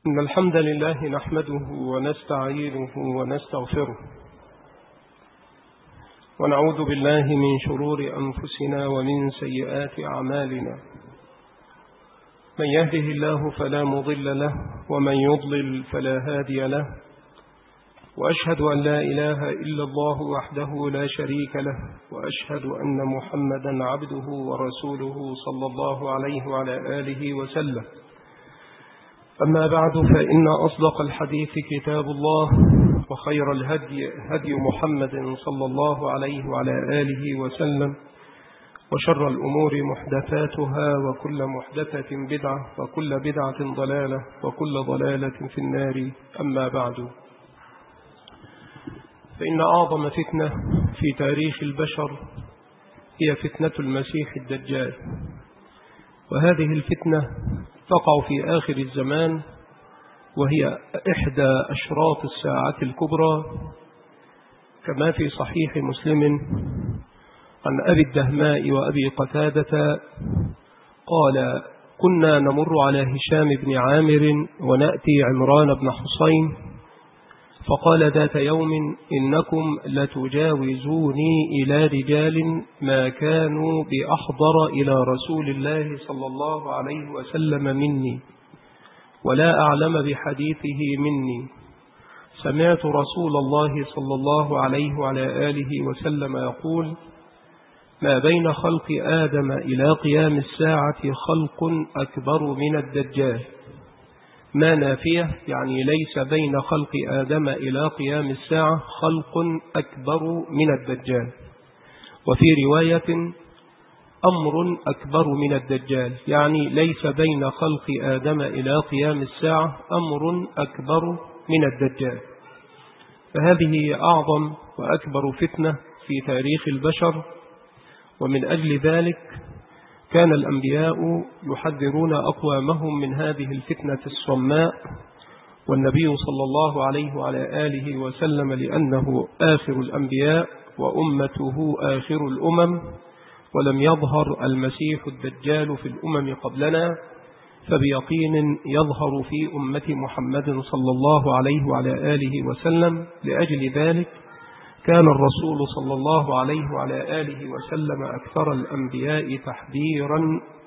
إن الحمد لله نحمده ونستعينه ونستغفره ونعوذ بالله من شرور أنفسنا ومن سيئات أعمالنا. من يهده الله فلا مضل له ومن يضلل فلا هادي له، وأشهد أن لا إله إلا الله وحده لا شريك له، وأشهد أن محمدا عبده ورسوله صلى الله عليه وعلى آله وسلم. أما بعد، فإن أصدق الحديث كتاب الله، وخير الهدي هدي محمد صلى الله عليه وعلى آله وسلم، وشر الأمور محدثاتها، وكل محدثة بدعة، وكل بدعة ضلالة، وكل ضلالة في النار. أما بعد، فإن أعظم فتنة في تاريخ البشر هي فتنة المسيح الدجال، وهذه الفتنة تقع في آخر الزمان، وهي إحدى أشراط الساعة الكبرى، كما في صحيح مسلم عن أبي الدهماء وأبي قتادة قال: كنا نمر على هشام بن عامر ونأتي عمران بن حسين، فقال ذات يوم: إنكم لتجاوزوني إلى رجال ما كانوا بأحضر إلى رسول الله صلى الله عليه وسلم مني، ولا أعلم بحديثه مني. سمعت رسول الله صلى الله عليه وعلى آله وسلم يقول: ما بين خلق آدم إلى قيام الساعة خلق أكبر من الدجال. ما نافية، يعني ليس بين خلق آدم إلى قيام الساعة خلق أكبر من الدجال. وفي رواية: أمر أكبر من الدجال، يعني ليس بين خلق آدم إلى قيام الساعة أمر أكبر من الدجال. فهذه أعظم وأكبر فتنة في تاريخ البشر، ومن أجل ذلك كان الأنبياء يحذرون أقوامهم من هذه الفتنة الصماء، والنبي صلى الله عليه وعلى آله وسلم لأنه آخر الأنبياء وأمته آخر الأمم، ولم يظهر المسيح الدجال في الأمم قبلنا، فبيقين يظهر في أمة محمد صلى الله عليه وعلى آله وسلم. لأجل ذلك كان الرسول صلى الله عليه وعلى آله وسلم أكثر الأنبياء تحذيرا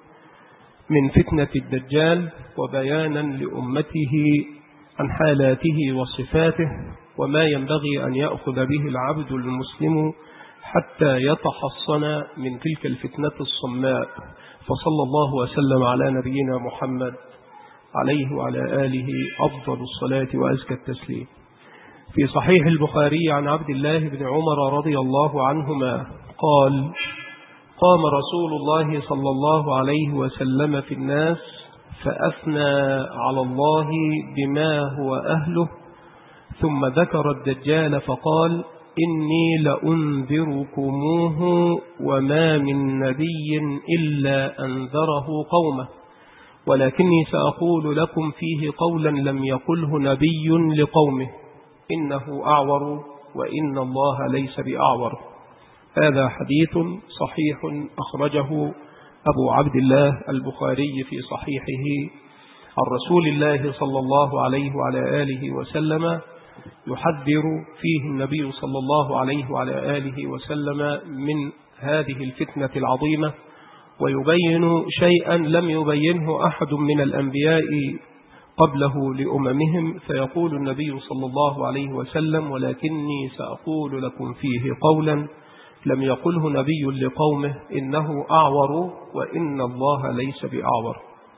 من فتنة الدجال، وبيانا لأمته عن حالاته وصفاته، وما ينبغي أن يأخذ به العبد المسلم حتى يتحصن من تلك الفتنة الصماء. فصلى الله وسلم على نبينا محمد عليه وعلى آله أفضل الصلاة وأزكى التسليم. في صحيح البخاري عن عبد الله بن عمر رضي الله عنهما قال: قام رسول الله صلى الله عليه وسلم في الناس فأثنى على الله بما هو أهله، ثم ذكر الدجال فقال: إني لأنذركموه وما من نبي إلا أنذره قومه، ولكني سأقول لكم فيه قولا لم يقله نبي لقومه: إنه أعور وإن الله ليس بأعور. هذا حديث صحيح أخرجه أبو عبد الله البخاري في صحيحه عن رسول الله صلى الله عليه وعلى آله وسلم، يحذر فيه النبي صلى الله عليه وعلى آله وسلم من هذه الفتنة العظيمة، ويبين شيئا لم يبينه أحد من الأنبياء قبله لأممهم، فيقول النبي صلى الله عليه وسلم: ولكني سأقول لكم فيه قولا لم يقله نبي لقومه: إنه أعور وإن الله ليس بأعور.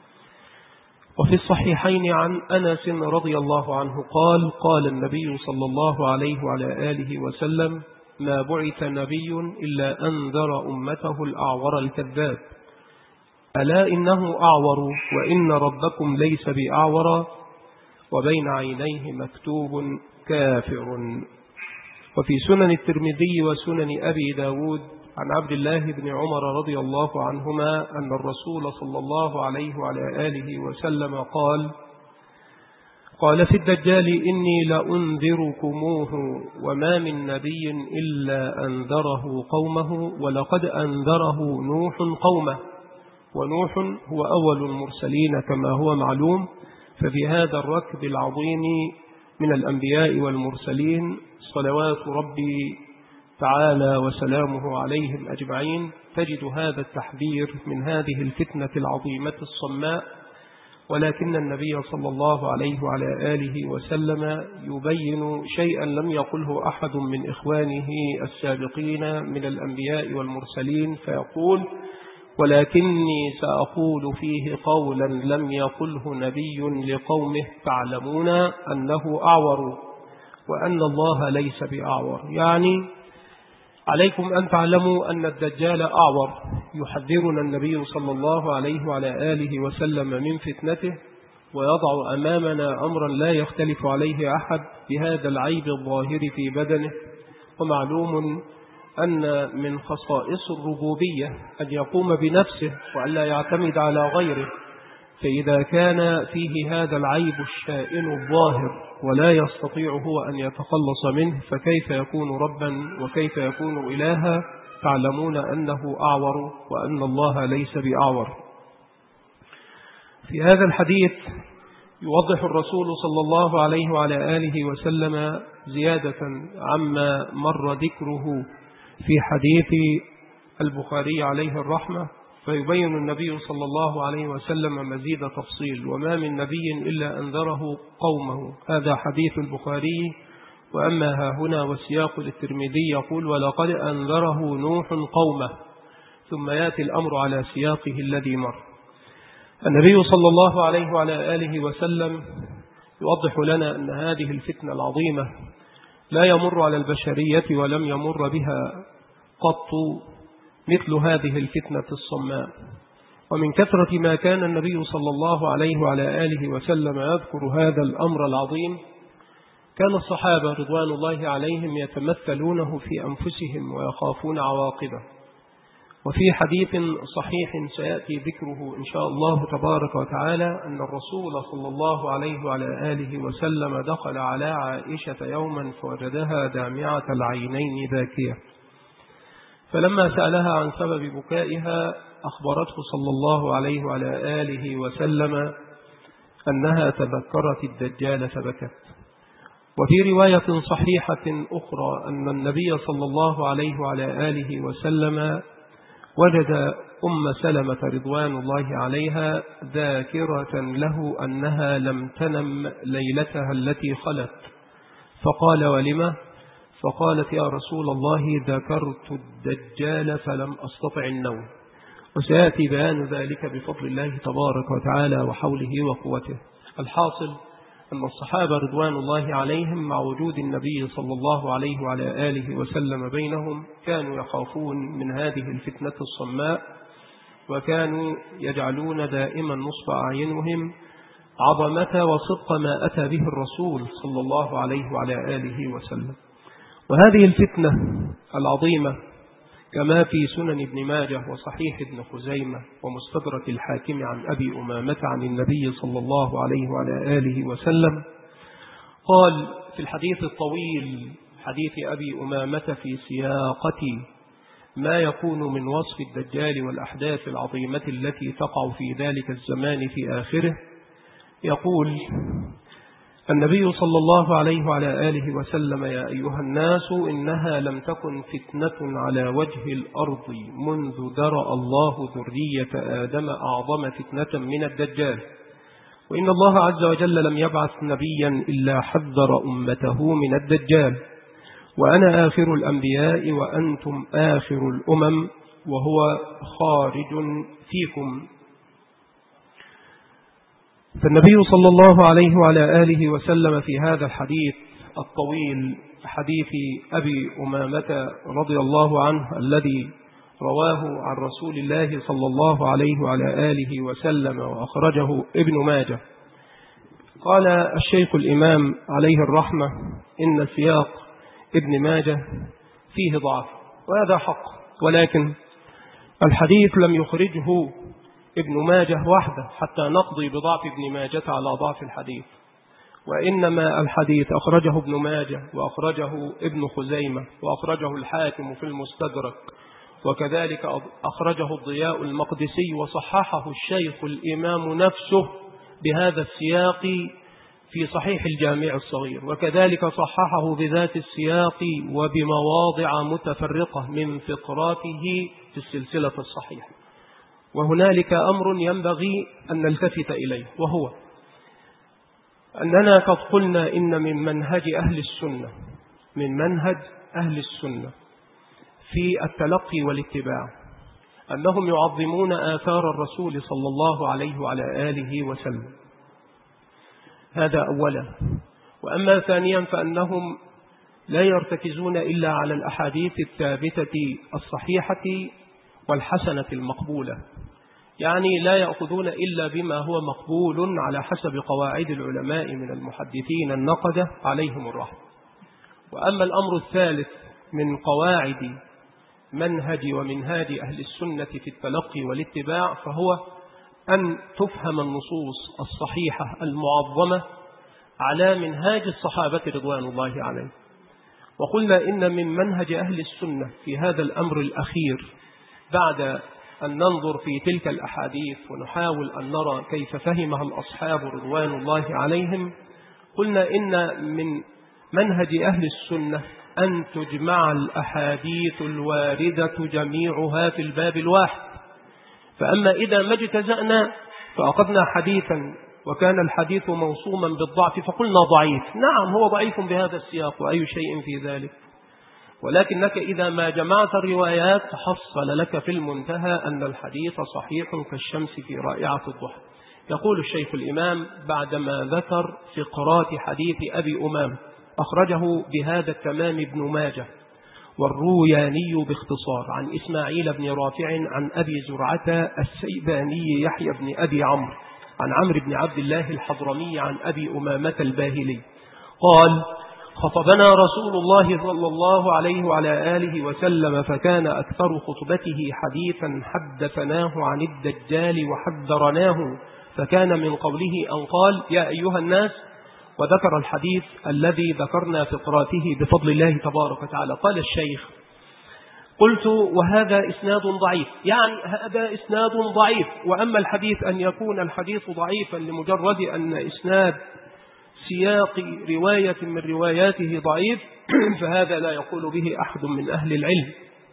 وفي الصحيحين عن أنس رضي الله عنه قال: قال النبي صلى الله عليه وعلى آله وسلم: ما بعث نبي إلا أنذر أمته الأعور الكذاب، ألا إنه أعور وإن ربكم ليس بأعور وبين عينيه مكتوب كافر. وفي سنن الترمذي وسنن أبي داود عن عبد الله بن عمر رضي الله عنهما أن الرسول صلى الله عليه وعلى آله وسلم قال في الدجال: إني لأنذركموه وما من نبي إلا أنذره قومه، ولقد أنذره نوح قومه. ونوح هو أول المرسلين كما هو معلوم، ففي هذا الركب العظيم من الأنبياء والمرسلين صلوات ربي تعالى وسلامه عليهم أجمعين تجد هذا التحذير من هذه الفتنة العظيمة الصماء، ولكن النبي صلى الله عليه وعلى آله وسلم يبين شيئا لم يقله أحد من إخوانه السابقين من الأنبياء والمرسلين، فيقول: ولكني سأقول فيه قولا لم يقله نبي لقومه تعلمون أنه أعور وأن الله ليس بأعور. يعني عليكم أن تعلموا أن الدجال أعور، يحذرنا النبي صلى الله عليه وعلى آله وسلم من فتنته، ويضع أمامنا أمرا لا يختلف عليه أحد بهذا العيب الظاهر في بدنه. ومعلوم أن من خصائص الربوبية أن يقوم بنفسه وأن لا يعتمد على غيره، فإذا كان فيه هذا العيب الشائن الظاهر ولا يستطيع هو أن يتخلص منه، فكيف يكون ربا وكيف يكون إلها؟ تعلمون أنه أعور وأن الله ليس بأعور. في هذا الحديث يوضح الرسول صلى الله عليه وعلى آله وسلم زيادة عما مر ذكره في حديث البخاري عليه الرحمة، فيبين النبي صلى الله عليه وسلم مزيد تفصيل: وما من نبي إلا أنذره قومه. هذا حديث البخاري. وأما ها هنا والسياق للترمذي يقول: ولقد أنذره نوح قومه، ثم يأتي الأمر على سياقه الذي مر. النبي صلى الله عليه وعلى آله وسلم يوضح لنا أن هذه الفتنة العظيمة لا يمر على البشرية ولم يمر بها قط مثل هذه الفتنة الصماء. ومن كثرة ما كان النبي صلى الله عليه وعلى آله وسلم يذكر هذا الأمر العظيم، كان الصحابة رضوان الله عليهم يتمثلونه في أنفسهم ويخافون عواقبه. وفي حديث صحيح سيأتي ذكره إن شاء الله تبارك وتعالى أن الرسول صلى الله عليه وعلى آله وسلم دخل على عائشة يوما فوجدها دامعة العينين باكية، فلما سألها عن سبب بكائها أخبرته صلى الله عليه وعلى آله وسلم أنها تذكرت الدجال فبكت. وفي رواية صحيحة أخرى أن النبي صلى الله عليه وعلى آله وسلم وجد أم سلمة رضوان الله عليها ذاكرة له أنها لم تنم ليلتها التي خلت، فقال: ولما؟ فقالت: يا رسول الله ذكرت الدجال فلم أستطع النوم. وسيأتي بيان ذلك بفضل الله تبارك وتعالى وحوله وقوته. الحاصل أن الصحابة رضوان الله عليهم مع وجود النبي صلى الله عليه وعلى آله وسلم بينهم كانوا يخافون من هذه الفتنة الصماء، وكانوا يجعلون دائما نصب أعينهم عظمة وصدق ما أتى به الرسول صلى الله عليه وعلى آله وسلم. وهذه الفتنة العظيمة كما في سنن ابن ماجه وصحيح ابن خزيمة ومستدرك الحاكم عن أبي أمامة عن النبي صلى الله عليه وعلى آله وسلم قال في الحديث الطويل حديث أبي أمامة في سياقة ما يكون من وصف الدجال والأحداث العظيمة التي تقع في ذلك الزمان في آخره، يقول النبي صلى الله عليه وعلى آله وسلم: يا أيها الناس إنها لم تكن فتنة على وجه الأرض منذ درأ الله ذرية آدم أعظم فتنة من الدجال، وإن الله عز وجل لم يبعث نبيا إلا حذر أمته من الدجال، وأنا آخر الأنبياء وأنتم آخر الأمم وهو خارج فيكم. فالنبي صلى الله عليه وعلى آله وسلم في هذا الحديث الطويل حديث أبي أمامة رضي الله عنه الذي رواه عن رسول الله صلى الله عليه وعلى آله وسلم وأخرجه ابن ماجه، قال الشيخ الإمام عليه الرحمة: إن سياق ابن ماجه فيه ضعف، وهذا حق، ولكن الحديث لم يخرجه ابن ماجه وحده حتى نقضي بضعف ابن ماجه على ضعف الحديث، وإنما الحديث أخرجه ابن ماجه وأخرجه ابن خزيمة وأخرجه الحاكم في المستدرك، وكذلك أخرجه الضياء المقدسي وصححه الشيخ الإمام نفسه بهذا السياق في صحيح الجامع الصغير، وكذلك صححه بذات السياق وبمواضع متفرقة من فقراته في السلسلة الصحيحة. وهنالك أمر ينبغي أن نلتفت إليه، وهو أننا قد قلنا إن من منهج أهل السنة في التلقي والاتباع أنهم يعظمون آثار الرسول صلى الله عليه وعلى آله وسلم، هذا أولا. وأما ثانيا فأنهم لا يرتكزون إلا على الأحاديث الثابتة الصحيحة والحسنة المقبولة، يعني لا يأخذون إلا بما هو مقبول على حسب قواعد العلماء من المحدثين النقدة عليهم الرحمة. وأما الأمر الثالث من قواعد منهج ومنهاج أهل السنة في التلقي والاتباع فهو أن تفهم النصوص الصحيحة المعظمة على منهاج الصحابة رضوان الله عليهم. وقلنا إن من منهج أهل السنة في هذا الأمر الأخير بعد أن ننظر في تلك الأحاديث ونحاول أن نرى كيف فهمها الأصحاب رضوان الله عليهم، قلنا إن من منهج أهل السنة أن تجمع الأحاديث الواردة جميعها في الباب الواحد. فأما إذا ما اجتزأنا فأخذنا حديثا وكان الحديث موصوما بالضعف فقلنا ضعيف، نعم هو ضعيف بهذا السياق وأي شيء في ذلك، ولكنك إذا ما جمعت الروايات تحصل لك في المنتهى أن الحديث صحيح كالشمس في رائعة الضحى. يقول الشيخ الإمام بعدما ذكر فقرات حديث أبي أمامة أخرجه بهذا التمام ابن ماجه والروياني باختصار عن إسماعيل بن رافع عن أبي زرعة السيباني يحيى بن أبي عمرو عن عمرو بن عبد الله الحضرمي عن أبي أمامة الباهلي قال: خطبنا رسول الله صلى الله عليه وعلى آله وسلم فكان أكثر خطبته حديثا حدثناه عن الدجال وحذرناه، فكان من قوله أن قال: يا أيها الناس، وذكر الحديث الذي ذكرنا فقراته بفضل الله تبارك وتعالى. قال الشيخ: قلت وهذا إسناد ضعيف، يعني هذا إسناد ضعيف، وأما الحديث أن يكون الحديث ضعيفا لمجرد أن إسناد سياق رواية من رواياته ضعيف فهذا لا يقول به أحد من أهل العلم.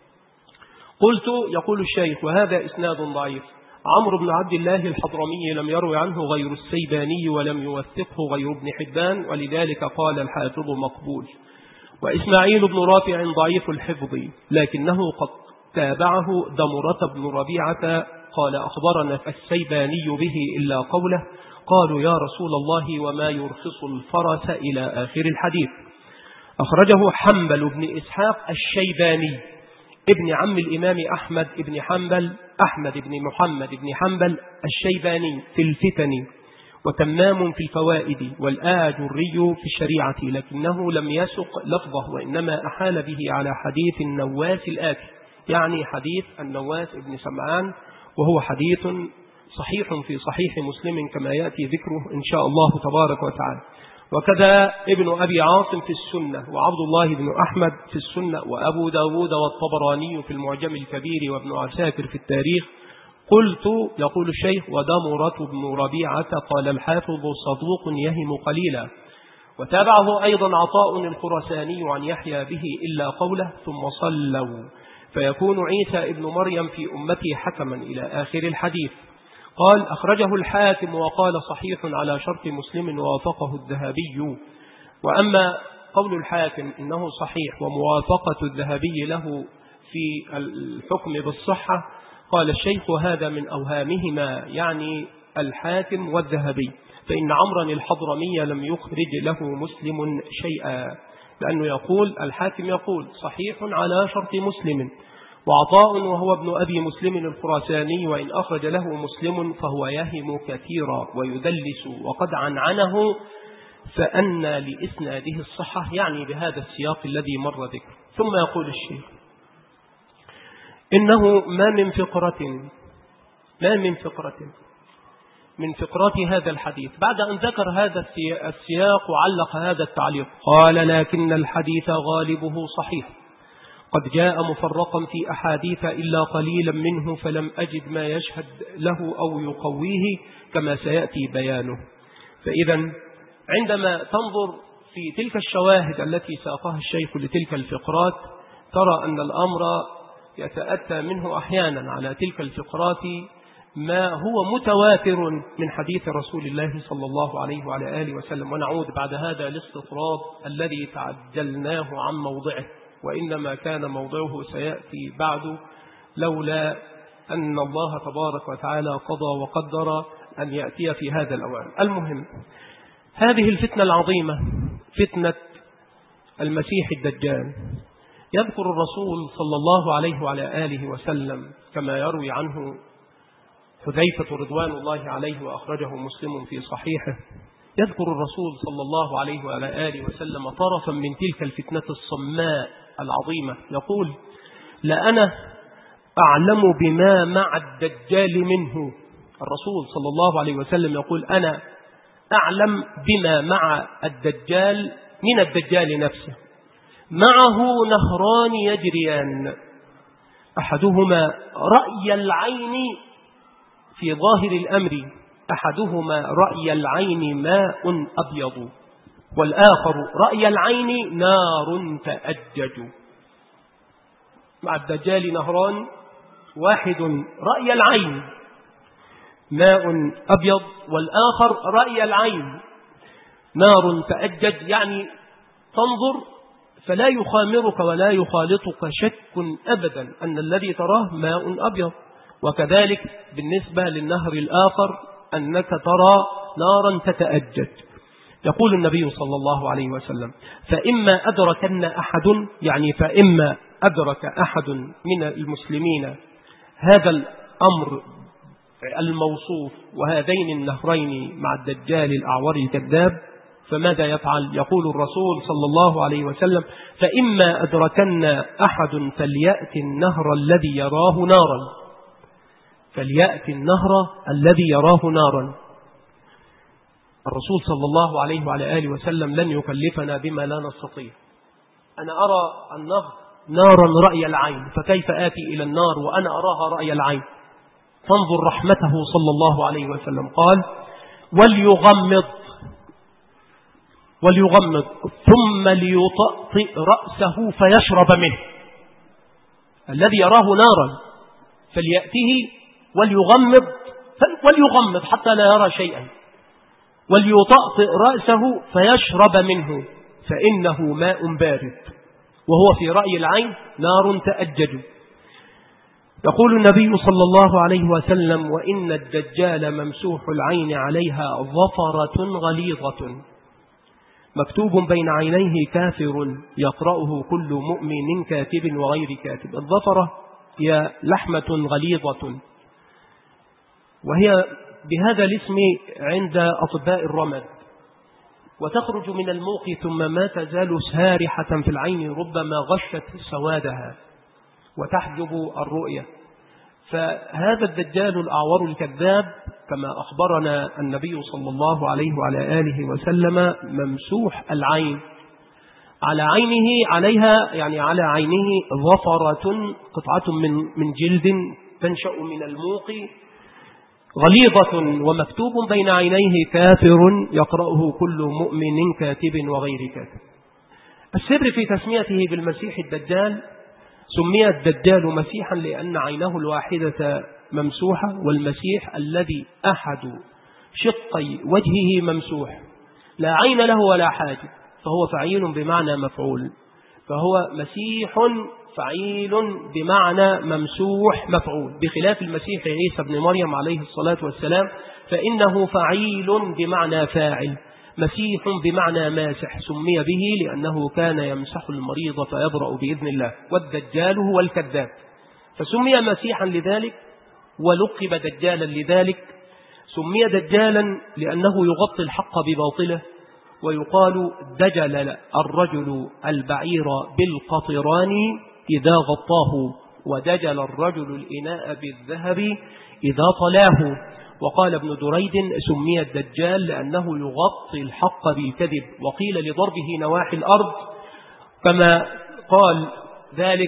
قلت يقول الشيخ: وهذا إسناد ضعيف، عمرو بن عبد الله الحضرمي لم يروي عنه غير السيباني ولم يوثقه غير ابن حبان، ولذلك قال الحافظ مقبول. وإسماعيل بن رافع ضعيف الحفظ لكنه قد تابعه دمرة بن ربيعة قال: أخبرنا السيباني به إلا قوله قالوا يا رسول الله وما يرخص الفرس إلى آخر الحديث. أخرجه حنبل بن إسحاق الشيباني ابن عم الإمام أحمد بن حنبل، أحمد بن محمد بن حنبل الشيباني في الفتن، وتمام في الفوائد، والآجري في الشريعة، لكنه لم يسق لفظه وإنما أحال به على حديث النواس الآتي، يعني حديث النواس بن سمعان، وهو حديث صحيح في صحيح مسلم كما يأتي ذكره إن شاء الله تبارك وتعالى. وكذا ابن أبي عاصم في السنة، وعبد الله بن أحمد في السنة، وأبو داود والطبراني في المعجم الكبير، وابن عساكر في التاريخ. قلت يقول الشيخ: ودمرة بن ربيعة قال الحافظ صدوق يهم قليلا. وتابعه أيضا عطاء الخرساني عن يحيى به إلا قوله ثم صلوا فيكون عيسى ابن مريم في أمتي حكما إلى آخر الحديث. قال: أخرجه الحاكم وقال صحيح على شرط مسلم ووافقه الذهبي. وأما قول الحاكم إنه صحيح وموافقة الذهبي له في الحكم بالصحة، قال الشيخ: وهذا من أوهامهما، يعني الحاكم والذهبي، فإن عمرا الحضرمي لم يخرج له مسلم شيئا، لأنه يقول الحاكم يقول صحيح على شرط مسلم، وعطاء وهو ابن أبي مسلم الخراساني وإن أخرج له مسلم فهو يهم كثيرا ويدلس وقد عنعنه، فأن لإسناده الصحة، يعني بهذا السياق الذي مر ذكر. ثم يقول الشيخ: إنه ما من فقرة من فقرات هذا الحديث بعد أن ذكر هذا السياق وعلق هذا التعليق قال: لكن الحديث غالبه صحيح، قد جاء مفرقا في أحاديث إلا قليلا منه فلم أجد ما يشهد له أو يقويه كما سيأتي بيانه. فإذا عندما تنظر في تلك الشواهد التي ساقها الشيخ لتلك الفقرات ترى أن الأمر يتأتى منه أحيانا على تلك الفقرات ما هو متواتر من حديث رسول الله صلى الله عليه وعلى آله وسلم. ونعود بعد هذا الاستطراد الذي تعجلناه عن موضعه، وإنما كان موضعه سيأتي بعد لولا أن الله تبارك وتعالى قضى وقدر أن يأتي في هذا الأوان. المهم، هذه الفتنة العظيمة فتنة المسيح الدجال، يذكر الرسول صلى الله عليه وعلى آله وسلم كما يروي عنه حذيفة رضوان الله عليه وأخرجه مسلم في صحيحه، يذكر الرسول صلى الله عليه وعلى آله وسلم طرفا من تلك الفتنة الصماء العظيمة، يقول: لأنا أعلم بما مع الدجال منه. الرسول صلى الله عليه وسلم يقول: أنا أعلم بما مع الدجال من الدجال نفسه. معه نهران يجريان، أحدهما رأي العين في ظاهر الأمر، أحدهما رأي العين ماء أبيض، والآخر رأي العين نار تأجج. مع الدجال نهران، واحد رأي العين ماء أبيض، والآخر رأي العين نار تأجج، يعني تنظر فلا يخامرك ولا يخالطك شك أبدا أن الذي تراه ماء أبيض. وكذلك بالنسبة للنهر الآخر أنك ترى نارا تتأجج. يقول النبي صلى الله عليه وسلم: فإما أدركن أحد، يعني فإما أدرك أحد من المسلمين هذا الأمر الموصوف وهذين النهرين مع الدجال الأعور الكذاب، فماذا يفعل؟ يقول الرسول صلى الله عليه وسلم: فإما أدركن أحد فليأتي النهر الذي يراه نارا، فليأتي النهر الذي يراه نارا. الرسول صلى الله عليه وعلى آله وسلم لن يكلفنا بما لا نستطيع. أنا أرى النهر نارا رأي العين، فكيف آتي إلى النار وأنا أراها رأي العين؟ فانظر رحمته صلى الله عليه وسلم، قال: وليغمض ثم ليطأطئ رأسه فيشرب منه. الذي يراه نارا فليأته وليغمض حتى لا يرى شيئا، وليطأطئ رأسه فيشرب منه، فإنه ماء بارد، وهو في رأي العين نار تأجج. يقول النبي صلى الله عليه وسلم: وإن الدجال ممسوح العين عليها ظفرة غليظة مكتوب بين عينيه كافر يقرأه كل مؤمن كاتب وغير كاتب. الظفرة هي لحمة غليظة، وهي بهذا الاسم عند أطباء الرمد، وتخرج من الموق ثم ما تزال سارحة في العين ربما غشت سوادها وتحجب الرؤية. فهذا الدجال الأعور الكذاب كما أخبرنا النبي صلى الله عليه وعلى آله وسلم ممسوح العين، على عينه عليها يعني على عينه ظفرة، قطعة من جلد تنشأ من الموق غليظة، ومكتوب بين عينيه كافر يقرأه كل مؤمن كاتب وغير كاتب. السر في تسميته بالمسيح الدجال، سمي الدجال مسيحا لأن عينه الواحدة ممسوحة، والمسيح الذي أحد شقي وجهه ممسوح، لا عين له ولا حاجب، فهو فعيل بمعنى مفعول، فهو مسيح فعيل بمعنى ممسوح مفعول، بخلاف المسيح عيسى بن مريم عليه الصلاة والسلام فإنه فعيل بمعنى فاعل، مسيح بمعنى ماسح، سمي به لأنه كان يمسح المريض فيبرأ بإذن الله، والدجال هو الكذاب، فسمي مسيحا لذلك ولقب دجالا لذلك. سمي دجالا لأنه يغطي الحق بباطله، ويقال دجل الرجل البعير بالقطران إذا غطاه، ودجل الرجل الإناء بالذهب إذا طلاه. وقال ابن دريد سمي الدجال لأنه يغطي الحق بالكذب، وقيل لضربه نواحي الأرض كما قال ذلك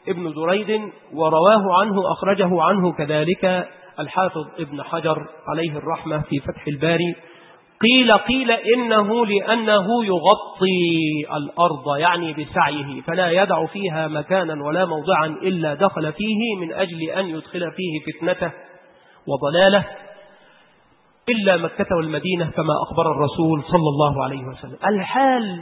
ابن دريد، ورواه عنه أخرجه عنه كذلك الحافظ ابن حجر عليه الرحمة في فتح الباري. قيل إنه لأنه يغطي الأرض يعني بسعيه، فلا يدع فيها مكانا ولا موضعا إلا دخل فيه من أجل أن يدخل فيه فتنته وضلاله إلا مكة والمدينة كما أخبر الرسول صلى الله عليه وسلم. الحال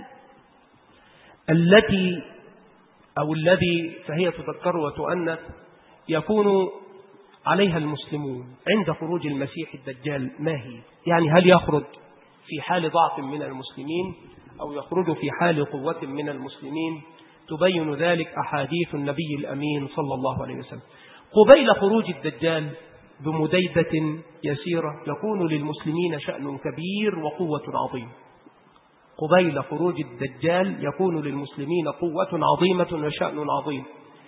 الذي فهي تذكر وتؤنث يكون عليها المسلمون عند خروج المسيح الدجال ما هي؟ يعني هل يخرج في حال ضعف من المسلمين أو يخرج في حال قوة من المسلمين؟ تبين ذلك أحاديث النبي الأمين صلى الله عليه وسلم. قبيل خروج الدجال بمديدة يسيرة يكون للمسلمين شأن كبير وقوة عظيمة. قبيل خروج الدجال يكون للمسلمين قوة عظيمة وشأن عظيم.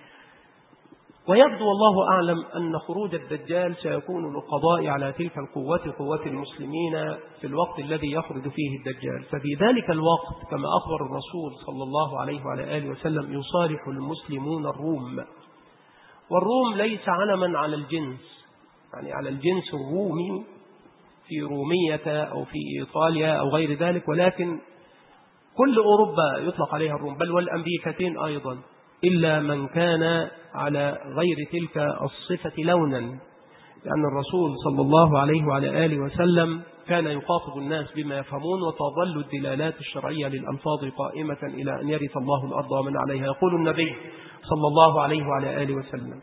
ويبدو والله أعلم أن خروج الدجال سيكون للقضاء على تلك القوة، قوة المسلمين في الوقت الذي يخرج فيه الدجال. ففي ذلك الوقت كما أخبر الرسول صلى الله عليه وعلى آله وسلم يصالح المسلمون الروم. والروم ليس علما على الجنس، يعني على الجنس الرومي في رومية أو في إيطاليا أو غير ذلك، ولكن كل أوروبا يطلق عليها الروم، بل والأمريكتين أيضا، إلا من كان على غير تلك الصفة لونا، لأن الرسول صلى الله عليه وعلى آله وسلم كان يخاطب الناس بما يفهمون، وتظل الدلالات الشرعية للألفاظ قائمة إلى أن يرث الله الأرض ومن عليها. يقول النبي صلى الله عليه وعلى آله وسلم: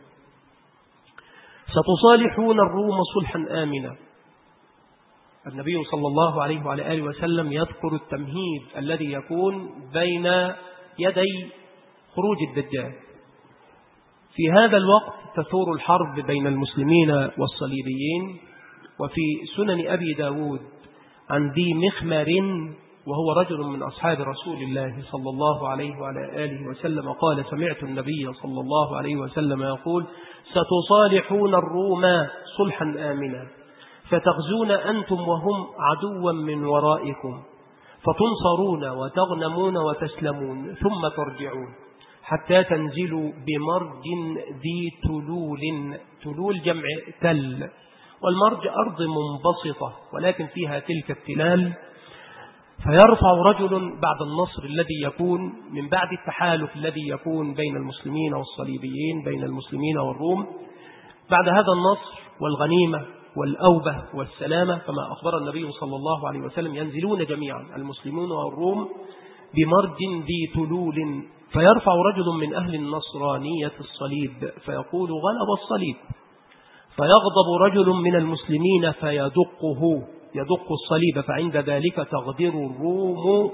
ستصالحون الروم صلحا آمنا. النبي صلى الله عليه وعلى آله وسلم يذكر التمهيد الذي يكون بين يدي خروج الدجال. في هذا الوقت تثور الحرب بين المسلمين والصليبيين. وفي سنن أبي داود عن ذي مخمر وهو رجل من أصحاب رسول الله صلى الله عليه وعلى آله وسلم قال: سمعت النبي صلى الله عليه وسلم يقول: ستصالحون الروم صلحا آمنا، فتغزون أنتم وهم عدوا من ورائكم، فتنصرون وتغنمون وتسلمون، ثم ترجعون حتى تنزلوا بمرج ذي تلول. تلول جمع تل، والمرج أرض منبسطة ولكن فيها تلك التلال. فيرفع رجل بعد النصر الذي يكون من بعد التحالف الذي يكون بين المسلمين والصليبيين، بين المسلمين والروم، بعد هذا النصر والغنيمة والأوبة والسلامة كما أخبر النبي صلى الله عليه وسلم، ينزلون جميعا المسلمون والروم بمرج ذي تلول. فيرفع رجل من أهل النصرانية الصليب فيقول: غلب الصليب. فيغضب رجل من المسلمين يدق الصليب، فعند ذلك تغدر الروم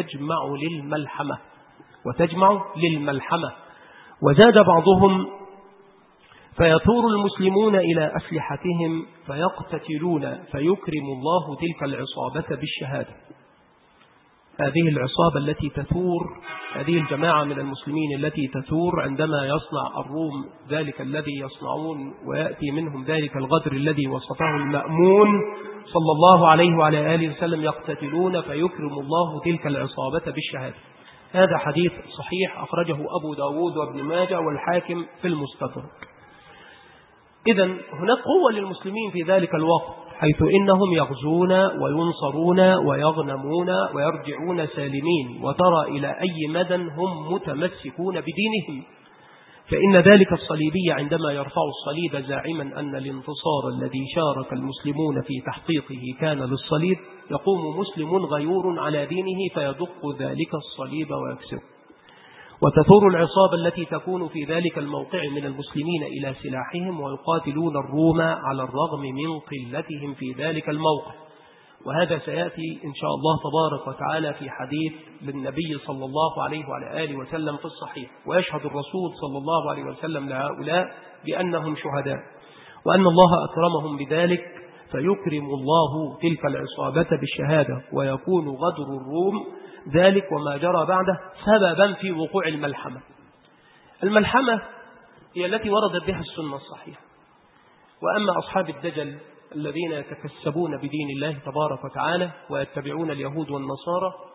وتجمع للملحمة. وزاد بعضهم: فيثور المسلمون إلى أسلحتهم فيقتتلون، فيكرم الله تلك العصابة بالشهادة. هذه العصابة التي تثور، هذه الجماعة من المسلمين التي تثور عندما يصنع الروم ذلك الذي يصنعون ويأتي منهم ذلك الغدر الذي وصفه المأمون صلى الله عليه وعلى آله وسلم، يقتتلون فيكرم الله تلك العصابة بالشهادة. هذا حديث صحيح أخرجه أبو داود وابن ماجه والحاكم في المستدرك. إذن هناك قوة للمسلمين في ذلك الوقت، حيث إنهم يغزون وينصرون ويغنمون ويرجعون سالمين، وترى إلى أي مدى هم متمسكون بدينهم. فإن ذلك الصليبي عندما يرفع الصليب زاعما أن الانتصار الذي شارك المسلمون في تحقيقه كان للصليب، يقوم مسلم غيور على دينه فيدق ذلك الصليب ويكسره. وتثور العصابة التي تكون في ذلك الموقع من المسلمين إلى سلاحهم ويقاتلون الروم على الرغم من قلتهم في ذلك الموقع. وهذا سيأتي إن شاء الله تبارك وتعالى في حديث للنبي صلى الله عليه وعلى آله وسلم في الصحيح. ويشهد الرسول صلى الله عليه وسلم لهؤلاء بأنهم شهداء، وأن الله أكرمهم بذلك، فيكرم الله تلك العصابة بالشهادة، ويكون غدر الروم ذلك وما جرى بعده سببا في وقوع الملحمة. الملحمة هي التي وردت بها السنة الصحيحة. وأما أصحاب الدجل الذين يتكسبون بدين الله تبارك وتعالى ويتبعون اليهود والنصارى،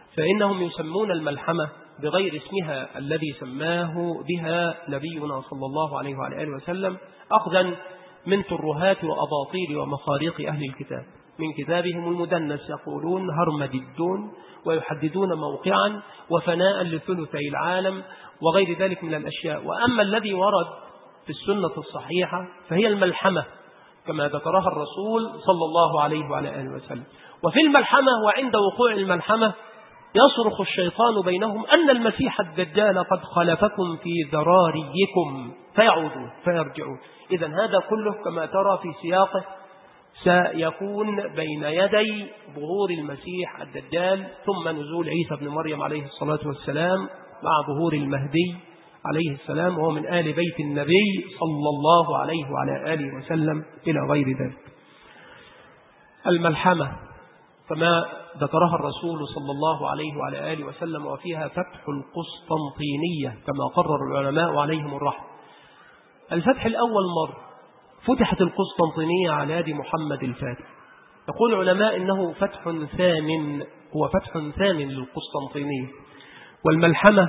فإنهم يسمون الملحمة بغير اسمها الذي سماه بها نبينا صلى الله عليه وعلى آله وسلم، أخذا من ترهات وأباطيل ومخاريق أهل الكتاب. من كتابهم المدنس يقولون هرمددون، ويحددون موقعا وفناء لثلثي العالم وغير ذلك من الأشياء. وأما الذي ورد في السنة الصحيحة فهي الملحمة كما ذكرها الرسول صلى الله عليه وعلى آله وسلم. وفي الملحمة وعند وقوع الملحمة يصرخ الشيطان بينهم أن المسيح الدجال قد خلفكم في ذراريكم فيعودوا فيرجعون. إذن هذا كله كما ترى في سياقه سيكون بين يدي ظهور المسيح الدجال، ثم نزول عيسى بن مريم عليه الصلاة والسلام مع ظهور المهدي عليه السلام وهو من آل بيت النبي صلى الله عليه وعلى آله وسلم إلى غير ذلك. الملحمة كما ذكرها الرسول صلى الله عليه وعلى آله وسلم وفيها فتح القسطنطينية كما قرر العلماء عليهم الرحمة. الفتح الأول مرة فتحت القسطنطينية على يد محمد الفاتح. يقول العلماء إنه فتح ثامن، هو فتح ثامن للقسطنطينية. والملحمة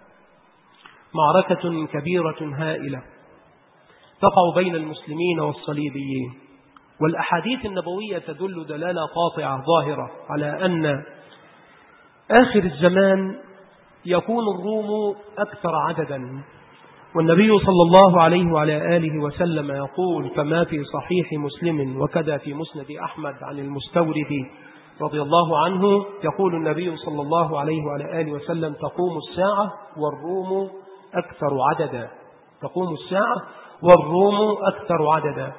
معركة كبيرة هائلة تقع بين المسلمين والصليبيين، والأحاديث النبوية تدل دلالة قاطعة ظاهرة على أن آخر الزمان يكون الروم أكثر عددا. والنبي صلى الله عليه وعلى آله وسلم يقول كما في صحيح مسلم وكذا في مسند أحمد عن المستورد رضي الله عنه، يقول النبي صلى الله عليه وعلى آله وسلم تقوم الساعة والروم أكثر عددا. تقوم الساعة والروم أكثر عددا.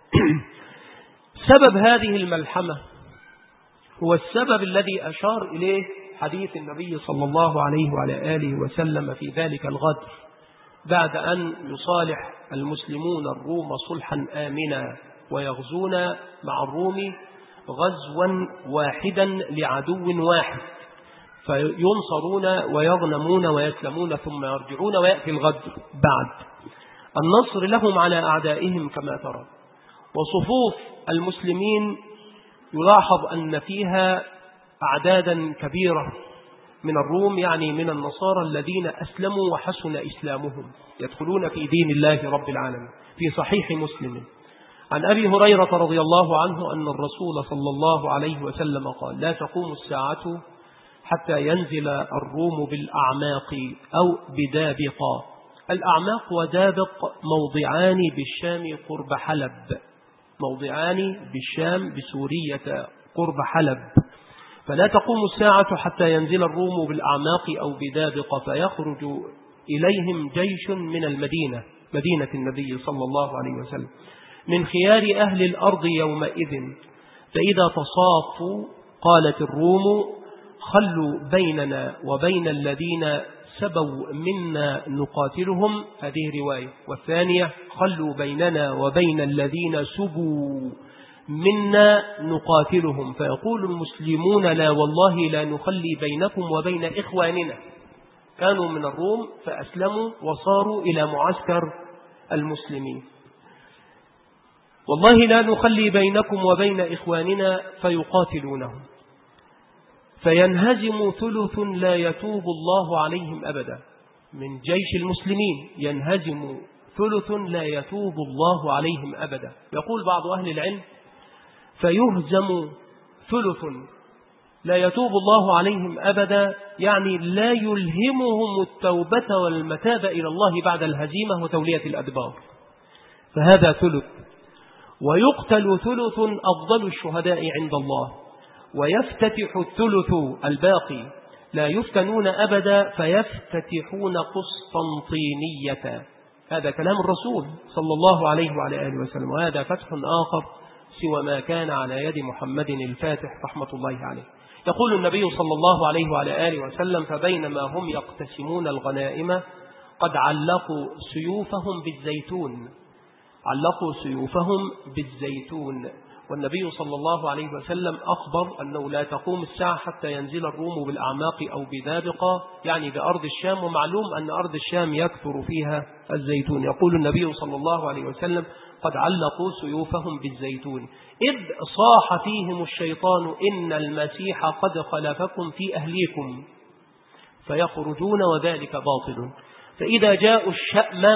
سبب هذه الملحمة هو السبب الذي أشار إليه حديث النبي صلى الله عليه وعلى آله وسلم في ذلك الغدر، بعد أن يصالح المسلمون الروم صلحا آمنا ويغزون مع الروم غزوا واحدا لعدو واحد، فينصرون ويغنمون ويسلمون ثم يرجعون ويأتي الغدر بعد النصر لهم على أعدائهم كما ترى. وصفوف المسلمين يلاحظ أن فيها أعدادا كبيرة من الروم، يعني من النصارى الذين أسلموا وحسن إسلامهم يدخلون في دين الله رب العالمين. في صحيح مسلم عن أبي هريرة رضي الله عنه أن الرسول صلى الله عليه وسلم قال لا تقوم الساعة حتى ينزل الروم بالأعماق أو بدابق. الأعماق ودابق موضعان بالشام قرب حلب، موضعان بالشام بسورية قرب حلب. فلا تقوم الساعة حتى ينزل الروم بالأعماق أو بدابق فيخرج إليهم جيش من المدينة، مدينة النبي صلى الله عليه وسلم، من خيار أهل الأرض يومئذ، فإذا تصافوا قالت الروم خلوا بيننا وبين الذين سبوا منا نقاتلهم، هذه رواية. والثانية خلوا بيننا وبين الذين سبوا منا نقاتلهم، فيقول المسلمون لا والله لا نخلي بينكم وبين إخواننا. كانوا من الروم فأسلموا وصاروا إلى معسكر المسلمين. والله لا نخلي بينكم وبين إخواننا فيقاتلونهم، فينهزم ثلث لا يتوب الله عليهم أبدا. من جيش المسلمين ينهزم ثلث لا يتوب الله عليهم أبدا. يقول بعض أهل العلم فيهزم ثلث لا يتوب الله عليهم أبدا، يعني لا يلهمهم التوبة والمتاب إلى الله بعد الهزيمة وتولية الأدبار، فهذا ثلث. ويقتل ثلث أفضل الشهداء عند الله، ويفتتح الثلث الباقي لا يفتنون أبدا فيفتتحون قسطنطينية. هذا كلام الرسول صلى الله عليه وعلى آله وسلم، وهذا فتح آخر سوى ما كان على يد محمد الفاتح رحمة الله عليه. يقول النبي صلى الله عليه وعلى آله وسلم فبينما هم يقتسمون الغنائم قد علقوا سيوفهم بالزيتون، علقوا سيوفهم بالزيتون. والنبي صلى الله عليه وسلم أخبر أنه لا تقوم الساعة حتى ينزل الروم بالأعماق أو بدابق، يعني بأرض الشام، ومعلوم أن أرض الشام يكثر فيها الزيتون. يقول النبي صلى الله عليه وسلم قد علقوا سيوفهم بالزيتون إذ صاح فيهم الشيطان إن المسيح قد خلفكم في أهليكم فيخرجون وذلك باطل. فإذا جاءوا الشأم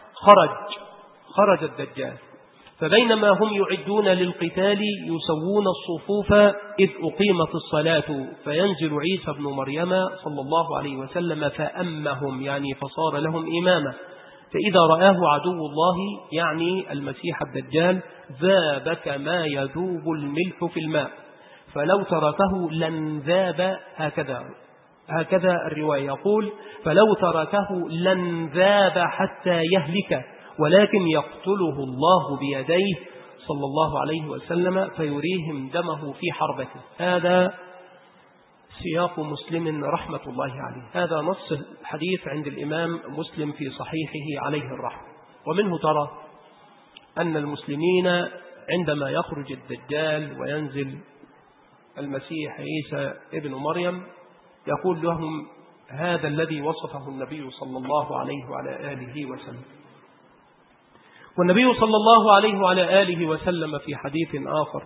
خرج الدجال. فبينما هم يعدون للقتال يسوون الصفوف إذ أقيمت الصلاة فينزل عيسى بن مريم صلى الله عليه وسلم فأمهم يعني فصار لهم إماما. فإذا رآه عدو الله يعني المسيح الدجال ذاب كما يذوب الملح في الماء فلو تركه لن ذاب. هكذا الرواية يقول فلو تركه لن ذاب حتى يهلك ولكن يقتله الله بيديه صلى الله عليه وسلم فيريهم دمه في حربته. هذا سياق مسلم رحمة الله عليه. هذا نص الحديث عند الإمام مسلم في صحيحه عليه الرحمة. ومنه ترى أن المسلمين عندما يخرج الدجال وينزل المسيح عيسى ابن مريم يقول لهم هذا الذي وصفه النبي صلى الله عليه وعلى آله وسلم. والنبي صلى الله عليه وعلى آله وسلم في حديث آخر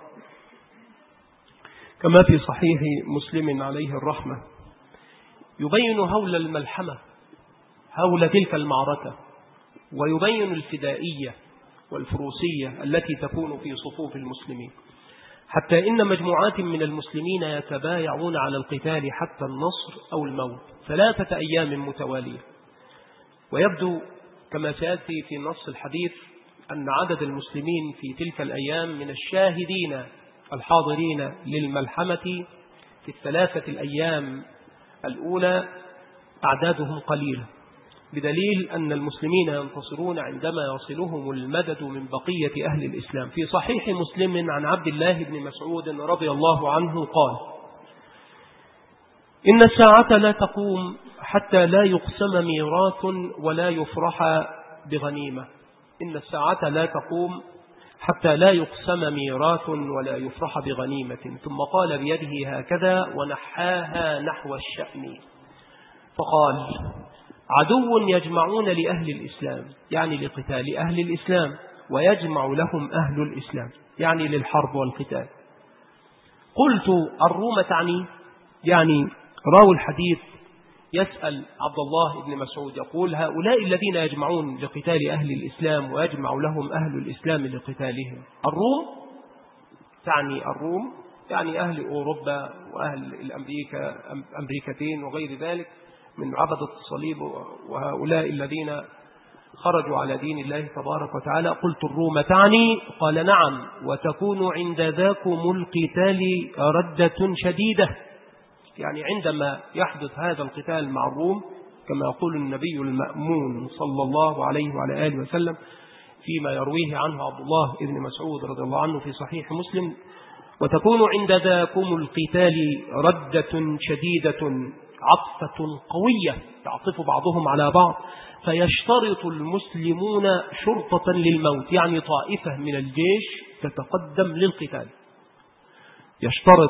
كما في صحيح مسلم عليه الرحمة يبين هول الملحمة هول تلك المعركة ويبين الفدائية والفروسية التي تكون في صفوف المسلمين حتى إن مجموعات من المسلمين يتبايعون على القتال حتى النصر أو الموت 3 أيام متوالية. ويبدو كما سيأتي في نص الحديث أن عدد المسلمين في تلك الأيام من الشاهدين الحاضرين للملحمة في 3 الأيام الأولى أعدادهم قليلة بدليل أن المسلمين ينتصرون عندما يصلهم المدد من بقية أهل الإسلام. في صحيح مسلم عن عبد الله بن مسعود رضي الله عنه قال إن الساعة لا تقوم حتى لا يقسم ميراث ولا يفرح بغنيمة. إن الساعة لا تقوم حتى لا يقسم ميراث ولا يفرح بغنيمة. ثم قال بيده هكذا ونحاها نحو الشأم فقال عدو يجمعون لأهل الإسلام يعني لقتال أهل الإسلام ويجمع لهم أهل الإسلام يعني للحرب والقتال. قلت الروم تعني يعني راوي الحديث يسأل عبد الله بن مسعود يقول هؤلاء الذين يجمعون لقتال أهل الإسلام ويجمع لهم أهل الإسلام لقتالهم الروم يعني أهل أوروبا وأهل الأمريكتين وغير ذلك من عبدة الصليب وهؤلاء الذين خرجوا على دين الله تبارك وتعالى. قلت الروم تعني قال نعم وتكون عند ذاكم القتال ردة شديدة يعني عندما يحدث هذا القتال مع الروم كما يقول النبي المأمون صلى الله عليه وعلى آله وسلم فيما يرويه عنه عبد الله بن مسعود رضي الله عنه في صحيح مسلم وتكون عند ذاكم القتال ردة شديدة عطفة قوية يعطف بعضهم على بعض فيشترط المسلمون شرطة للموت يعني طائفة من الجيش تتقدم للقتال. يشترط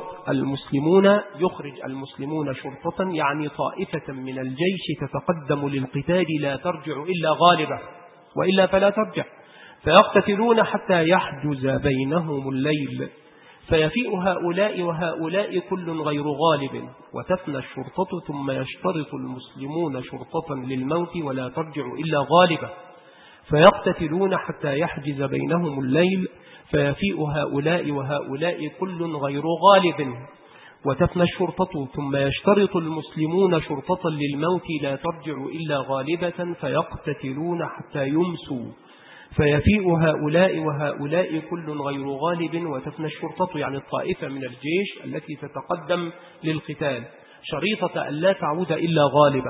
يخرج المسلمون شرطة يعني طائفة من الجيش تتقدم للقتال لا ترجع إلا غالبة وإلا فلا ترجع فيقتتلون حتى يحجز بينهم الليل فيفيء هؤلاء وهؤلاء كل غير غالب وتفنى الشرطة ثم يشترط المسلمون شرطة للموت ولا ترجع إلا غالبة فيقتتلون حتى يحجز بينهم الليل فيفيء هؤلاء وهؤلاء كل غير غالب وتفنى الشرطة ثم يشترط المسلمون شرطة للموت لا ترجع إلا غالبة فيقتتلون حتى يمسوا فيفيء هؤلاء وهؤلاء كل غير غالب وتفنى الشرطة يعني الطائفة من الجيش التي تتقدم للقتال شريطة أن لا تعود إلا غالبة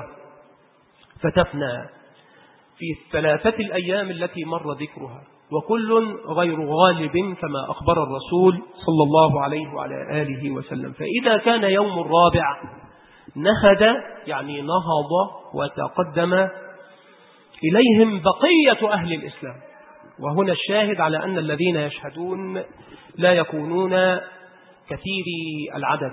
فتفنى في 3 الأيام التي مر ذكرها وكل غير غالب كما أخبر الرسول صلى الله عليه وعلى آله وسلم. فإذا كان يوم الرابع نهد يعني نهض وتقدم إليهم بقية أهل الإسلام. وهنا الشاهد على أن الذين يشهدون لا يكونون كثيري العدد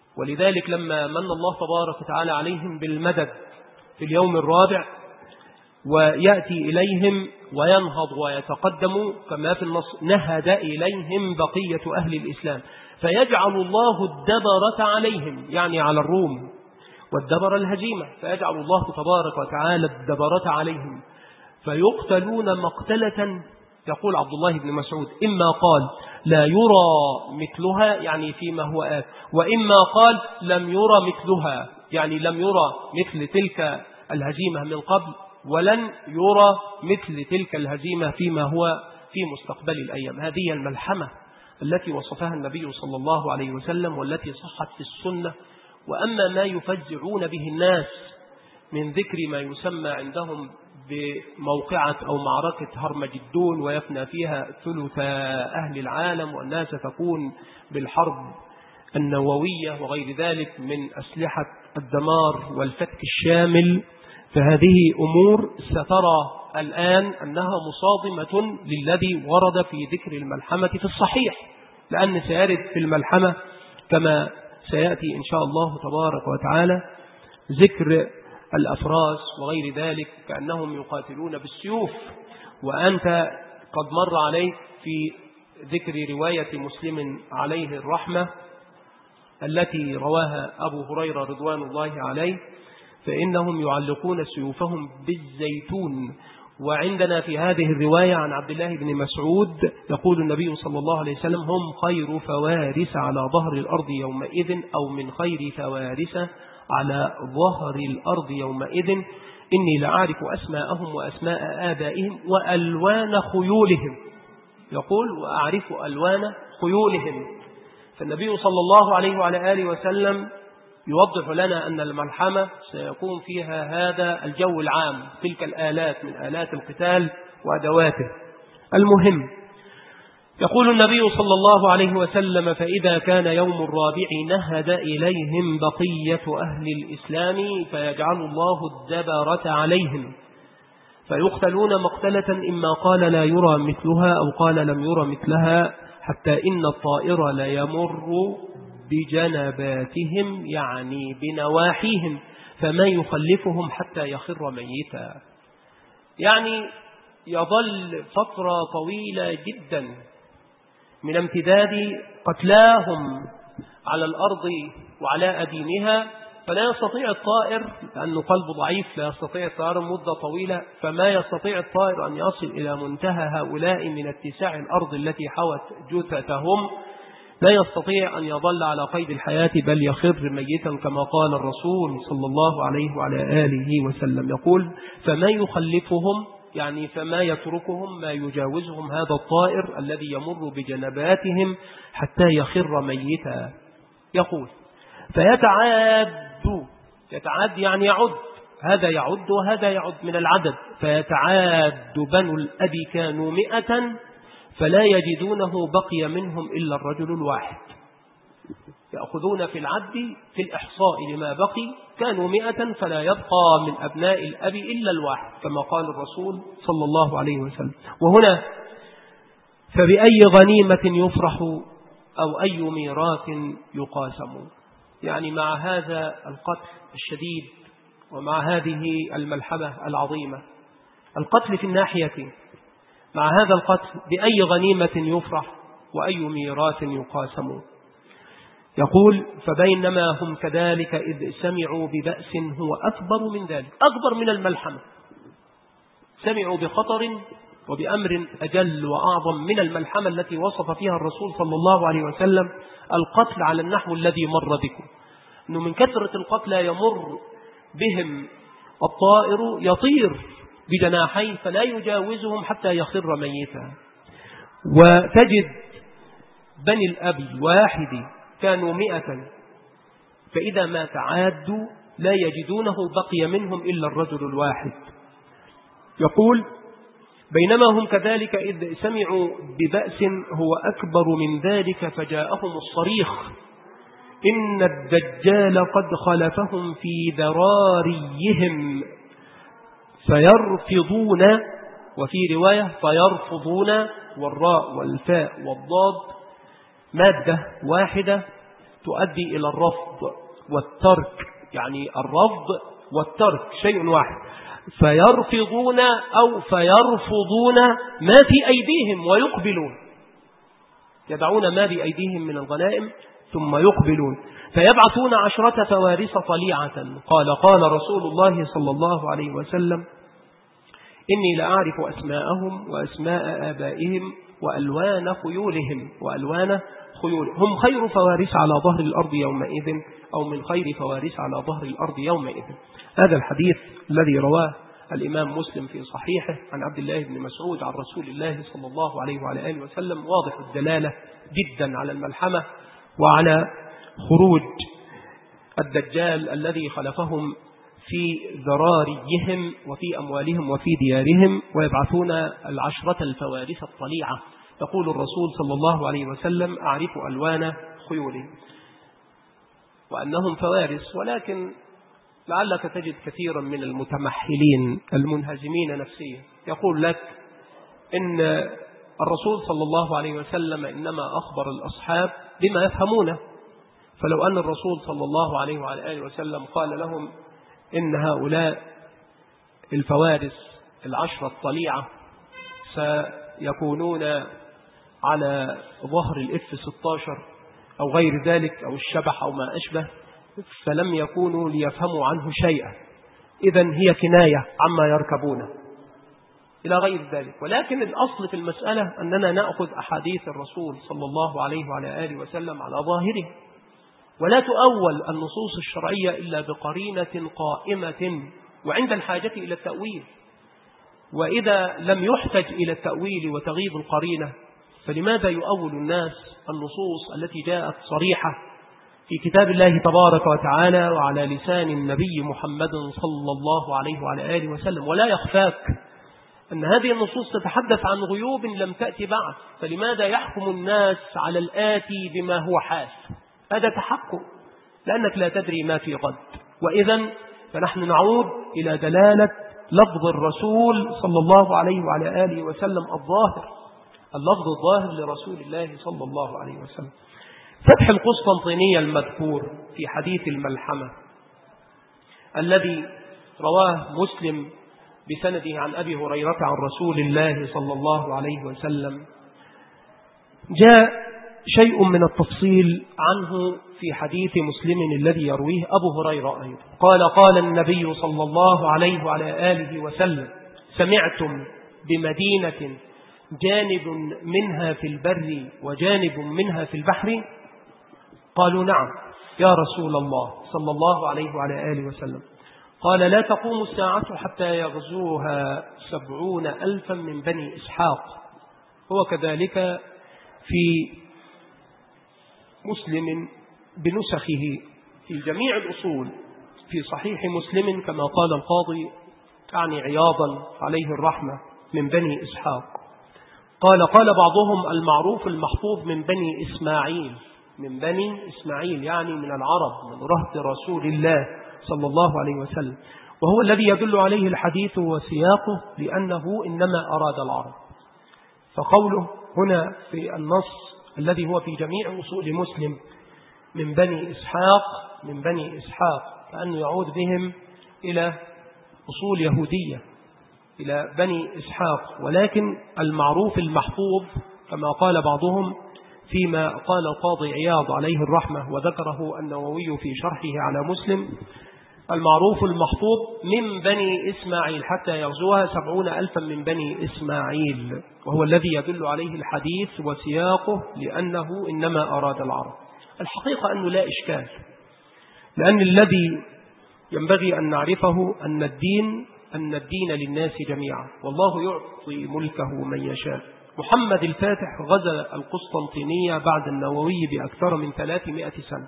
ولذلك لما من الله تبارك وتعالى عليهم بالمدد في اليوم الرابع ويأتي إليهم وينهض ويتقدم كما في النص نهد إليهم بقية أهل الإسلام فيجعل الله الدبرة عليهم، يعني على الروم، والدبر الهزيمة، فيجعل الله تبارك وتعالى الدبرة عليهم فيقتلون مقتلة. يقول عبد الله بن مسعود إما قال لا يرى مثلها يعني فيما هو آت، وإما قال لم يرى مثلها يعني لم يرى مثل تلك الهزيمة من قبل، ولن يرى مثل تلك الهزيمة فيما هو في مستقبل الأيام. هذه الملحمة التي وصفها النبي صلى الله عليه وسلم والتي صحت في السنة. وأما ما يفزعون به الناس من ذكر ما يسمى عندهم بموقعة أو معركة هرمجدون ويفنى فيها ثلث أهل العالم والناس تكون بالحرب النووية وغير ذلك من أسلحة الدمار والفتك الشامل، فهذه أمور سترى الآن أنها مصادمة للذي ورد في ذكر الملحمة في الصحيح، لأن سيرد في الملحمة كما سيأتي إن شاء الله تبارك وتعالى ذكر الأفراس وغير ذلك كأنهم يقاتلون بالسيوف. وأنت قد مر عليك في ذكر رواية مسلم عليه الرحمة التي رواها أبو هريرة رضوان الله عليه، فإنهم يعلقون سيوفهم بالزيتون. وعندنا في هذه الرواية عن عبد الله بن مسعود يقول النبي صلى الله عليه وسلم هم خير فوارس على ظهر الأرض يومئذ، أو من خير فوارس على ظهر الأرض يومئذ، إني لأعرف أسماءهم وأسماء آبائهم وألوان خيولهم. يقول وأعرف ألوان خيولهم. فالنبي صلى الله عليه وعلى آله وسلم يوضح لنا أن الملحمة سيكون فيها هذا الجو العام، تلك الآلات من آلات القتال وأدواته. المهم يقول النبي صلى الله عليه وسلم فإذا كان يوم الرابع نهد إليهم بقية أهل الإسلام فيجعل الله الدبرة عليهم فيقتلون مقتلة إما قال لا يرى مثلها أو قال لم يرى مثلها، حتى إن الطائر لا يمر بجنباتهم يعني بنواحيهم فما يخلفهم حتى يخر ميتا. يعني يظل فترة طويلة جدا من امتداد قتلاهم على الأرض وعلى أديمها، فلا يستطيع الطائر لأنه قلبه ضعيف لا يستطيع الطائر مدة طويلة، فما يستطيع الطائر أن يصل إلى منتهى هؤلاء من اتساع الأرض التي حوت جثتهم، لا يستطيع أن يظل على قيد الحياة بل يخر ميتا كما قال الرسول صلى الله عليه وعلى آله وسلم. يقول فما يخلفهم يعني فما يتركهم ما يجاوزهم هذا الطائر الذي يمر بجنباتهم حتى يخر ميتا. يقول يتعاد يعني يعد، هذا يعد وهذا يعد من العدد، فيتعاد بنو الأب كانوا 100 فلا يجدونه بقي منهم إلا الرجل الواحد. يأخذون في العد في الإحصاء لما بقي كانوا 100 فلا يبقى من أبناء الأب إلا الواحد كما قال الرسول صلى الله عليه وسلم. وهنا فبأي غنيمة يفرح أو أي ميراث يقاسم، يعني مع هذا القتل الشديد ومع هذه الملحمة العظيمة، القتل في الناحية مع هذا القتل بأي غنيمة يفرح وأي ميراث يقاسم. يقول فبينما هم كذلك إذ سمعوا ببأس هو أكبر من ذلك، أكبر من الملحمة، سمعوا بخطر وبأمر أجل وأعظم من الملحمة التي وصف فيها الرسول صلى الله عليه وسلم القتل على النحو الذي مر بكم، أنه من كثرة القتل يمر بهم الطائر يطير بجناحيه فلا يجاوزهم حتى يخر ميتا. وتجد بني الأب الواحد كانوا 100 فإذا ما تعادوا لا يجدونه بقي منهم إلا الرجل الواحد. يقول بينما هم كذلك إذ سمعوا ببأس هو أكبر من ذلك فجاءهم الصريخ إن الدجال قد خلفهم في ذراريهم فيرفضون، وفي رواية فيرفضون، والراء والفاء والضاد مادة واحدة تؤدي إلى الرفض والترك، يعني الرفض والترك شيء واحد. فيرفضون أو فيرفضون ما في أيديهم ويقبلون، يدعون ما بأيديهم من الغنائم ثم يقبلون فيبعثون 10 فوارس طليعة. قال رسول الله صلى الله عليه وسلم: إني لأعرف أسماءهم وأسماء آبائهم وألوان خيولهم هم خير فوارس على ظهر الأرض يومئذ، أو من خير فوارس على ظهر الأرض يومئذ. هذا الحديث الذي رواه الإمام مسلم في صحيحه عن عبد الله بن مسعود عن رسول الله صلى الله عليه وعلى آله وسلم واضح الدلالة جدا على الملحمة وعلى خروج الدجال الذي خلفهم في ذراريهم وفي أموالهم وفي ديارهم، ويبعثون 10 الفوارس الطليعة. يقول الرسول صلى الله عليه وسلم: أعرف ألوان خيولهم، وأنهم فوارس. ولكن لعلك تجد كثيرا من المتمحلين المنهزمين نفسيا يقول لك إن الرسول صلى الله عليه وسلم إنما أخبر الأصحاب بما يفهمونه، فلو أن الرسول صلى الله عليه وعلى آله وسلم قال لهم إن هؤلاء الفوارس 10 الطليعة سيكونون على ظهر الF-16 أو غير ذلك أو الشبح أو ما أشبه، فلم يكونوا ليفهموا عنه شيئا، إذن هي كناية عما يركبونه إلى غير ذلك. ولكن الأصل في المسألة أننا نأخذ أحاديث الرسول صلى الله عليه وعلى آله وسلم على ظاهره، ولا تؤول النصوص الشرعية إلا بقرينة قائمة وعند الحاجة إلى التأويل. وإذا لم يحتج إلى التأويل وتغيب القرينة، فلماذا يؤول الناس النصوص التي جاءت صريحة في كتاب الله تبارك وتعالى وعلى لسان النبي محمد صلى الله عليه وعلى آله وسلم؟ ولا يخفاك أن هذه النصوص تتحدث عن غيوب لم تأتي بعد، فلماذا يحكم الناس على الآتي بما هو حاس؟ هذا تحكم، لأنك لا تدري ما في غد. وإذن فنحن نعود إلى دلالة لفظ الرسول صلى الله عليه وعلى آله وسلم الظاهر، اللفظ الظاهر لرسول الله صلى الله عليه وسلم. فتح القسطنطينية المذكور في حديث الملحمة الذي رواه مسلم بسنده عن أبي هريرة عن رسول الله صلى الله عليه وسلم، جاء شيء من التفصيل عنه في حديث مسلم الذي يرويه أبو هريرة أيضا. قال النبي صلى الله عليه وعلى آله وسلم: سمعتم بمدينة جانب منها في البر وجانب منها في البحر؟ قالوا: نعم يا رسول الله صلى الله عليه وعلى آله وسلم. قال: لا تقوم الساعة حتى يغزوها 70,000 من بني إسحاق. هو كذلك في مسلم بنسخه في جميع الأصول في صحيح مسلم كما قال القاضي يعني عياضا عليه الرحمة من بني إسحاق. قال بعضهم المعروف المحفوظ من بني إسماعيل، من بني إسماعيل يعني من العرب، من رهط رسول الله صلى الله عليه وسلم، وهو الذي يدل عليه الحديث وسياقه لأنه إنما أراد العرب. فقوله هنا في النص الذي هو في جميع أصول مسلم من بني إسحاق فأنه يعود بهم إلى أصول يهودية، إلى بني إسحاق. ولكن المعروف المحفوظ كما قال بعضهم فيما قال القاضي عياض عليه الرحمة وذكره النووي في شرحه على مسلم: المعروف المحفوظ من بني إسماعيل حتى يغزوها 70,000 من بني إسماعيل، وهو الذي يدل عليه الحديث وسياقه لأنه إنما أراد العرب. الحقيقة أنه لا إشكال، لأن الذي ينبغي أن نعرفه أن الدين للناس جميعا، والله يعطي ملكه من يشاء. محمد الفاتح غزا القسطنطينية بعد النووي بأكثر من 300 سنة،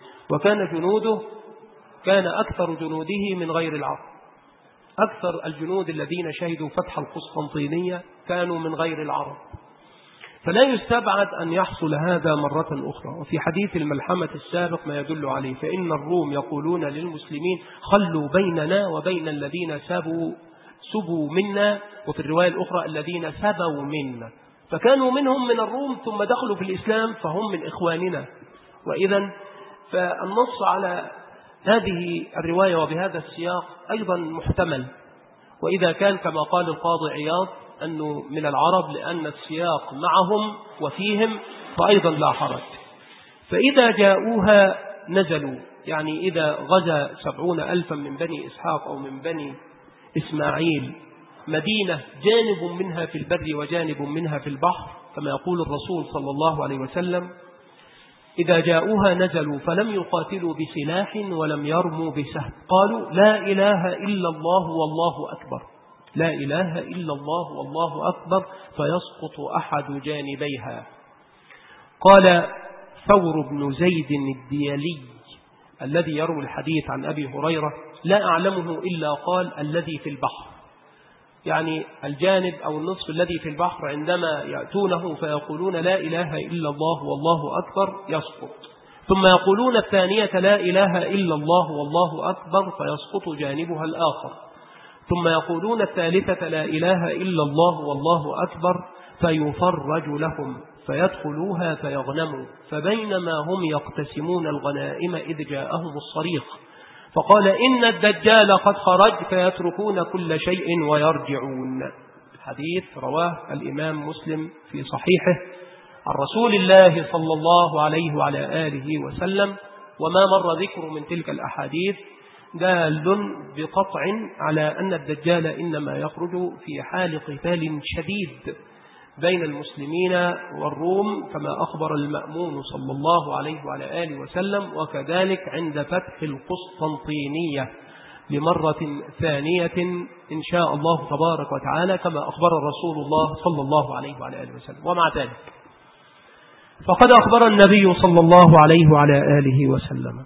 كان أكثر جنوده من غير العرب. أكثر الجنود الذين شهدوا فتح القسطنطينية كانوا من غير العرب، فلا يستبعد أن يحصل هذا مرة أخرى. وفي حديث الملحمة السابق ما يدل عليه: فإن الروم يقولون للمسلمين خلوا بيننا وبين الذين سبوا منا، وفي الرواية الأخرى الذين سبوا منا، فكانوا منهم من الروم ثم دخلوا في الإسلام فهم من إخواننا. وإذن فالنص على هذه الرواية وبهذا السياق أيضا محتمل، وإذا كان كما قال القاضي عياض أنه من العرب لأن السياق معهم وفيهم فأيضا لا حرج. فإذا جاءوها نزلوا، يعني إذا غزا 70,000 من بني إسحاق أو من بني إسماعيل مدينة جانب منها في البر وجانب منها في البحر كما يقول الرسول صلى الله عليه وسلم، إذا جاءوها نزلوا فلم يقاتلوا بسلاح ولم يرموا بسهم، قالوا لا إله إلا الله والله أكبر، لا إله إلا الله والله أكبر، فيسقط أحد جانبيها. قال ثور بن زيد الديالي الذي يروي الحديث عن أبي هريرة لا أعلمه إلا قال الذي في البحر، يعني الجانب أو النصف الذي في البحر عندما يأتونه فيقولون لا إله إلا الله والله أكبر يسقط، ثم يقولون الثانية لا إله إلا الله والله أكبر فيسقط جانبها الآخر، ثم يقولون الثالثة لا إله إلا الله والله أكبر فيفرج لهم فيدخلوها فيغنموا، فبينما هم يقتسمون الغنائم إذ جاءهم الصريخ فقال إن الدجال قد خرج فيتركون كل شيء ويرجعون. حديث رواه الإمام مسلم في صحيحه عن رسول الله صلى الله عليه وعلى آله وسلم. وما مر ذكر من تلك الأحاديث دال بقطع على أن الدجال إنما يخرج في حال قتال شديد بين المسلمين والروم كما أخبر المأمون صلى الله عليه وعلى آله وسلم، وكذلك عند فتح القسطنطينية لمرة ثانية إن شاء الله تبارك وتعالى كما أخبر الرسول الله صلى الله عليه وعلى آله وسلم. ومع ذلك فقد أخبر النبي صلى الله عليه وعلى آله وسلم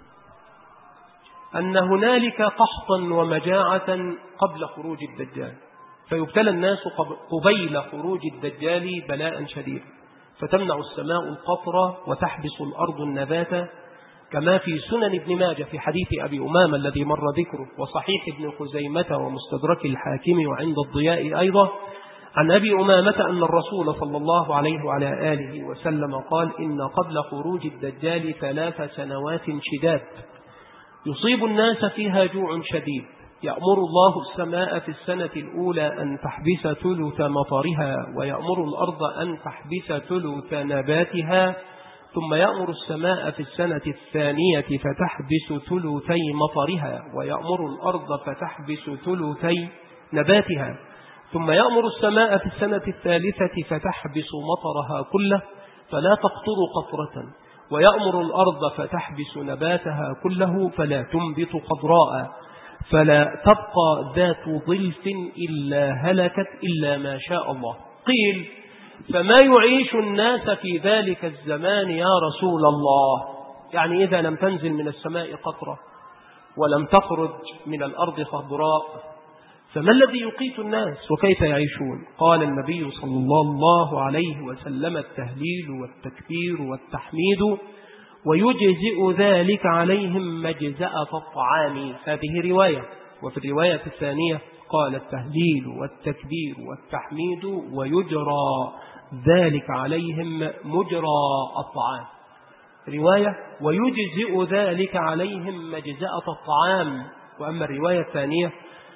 أن هنالك قحطا ومجاعة قبل خروج الدجال، فيبتلى الناس قبيل خروج الدجال بلاء شديد، فتمنع السماء القطر وتحبس الأرض النبات، كما في سنن ابن ماجه في حديث أبي أمامة الذي مر ذكره، وصحيح ابن خزيمة ومستدرك الحاكم وعند الضياء أيضا عن أبي أمامة أن الرسول صلى الله عليه وعلى آله وسلم قال إن قبل خروج الدجال 3 سنوات شداد يصيب الناس فيها جوع شديد، يأمر الله السماء في السنة الأولى أن تحبس ثلث مطرها، ويأمر الأرض أن تحبس ثلث نباتها، ثم يأمر السماء في السنة الثانية فتحبس ثلثي مطرها، ويأمر الأرض فتحبس ثلثي نباتها، ثم يأمر السماء في السنة الثالثة فتحبس مطرها كله فلا تقطر قطرة، ويأمر الأرض فتحبس نباتها كله فلا تنبت خضراء، فلا تبقى ذات ظلف إلا هلكت إلا ما شاء الله. قيل فما يعيش الناس في ذلك الزمان يا رسول الله؟ يعني إذا لم تنزل من السماء قطرة ولم تخرج من الأرض خضراء فما الذي يقيت الناس وكيف يعيشون؟ قال النبي صلى الله عليه وسلم التهليل والتكبير والتحميد، ويجزئ ذلك عليهم مجزأة الطعام. هذه رواية. وفي الرواية الثانية قال التهليل والتكبير والتحميد ويجرى ذلك عليهم مجرى الطعام. رواية ويجزئ ذلك عليهم مجزأة الطعام. وأما الرواية الثانية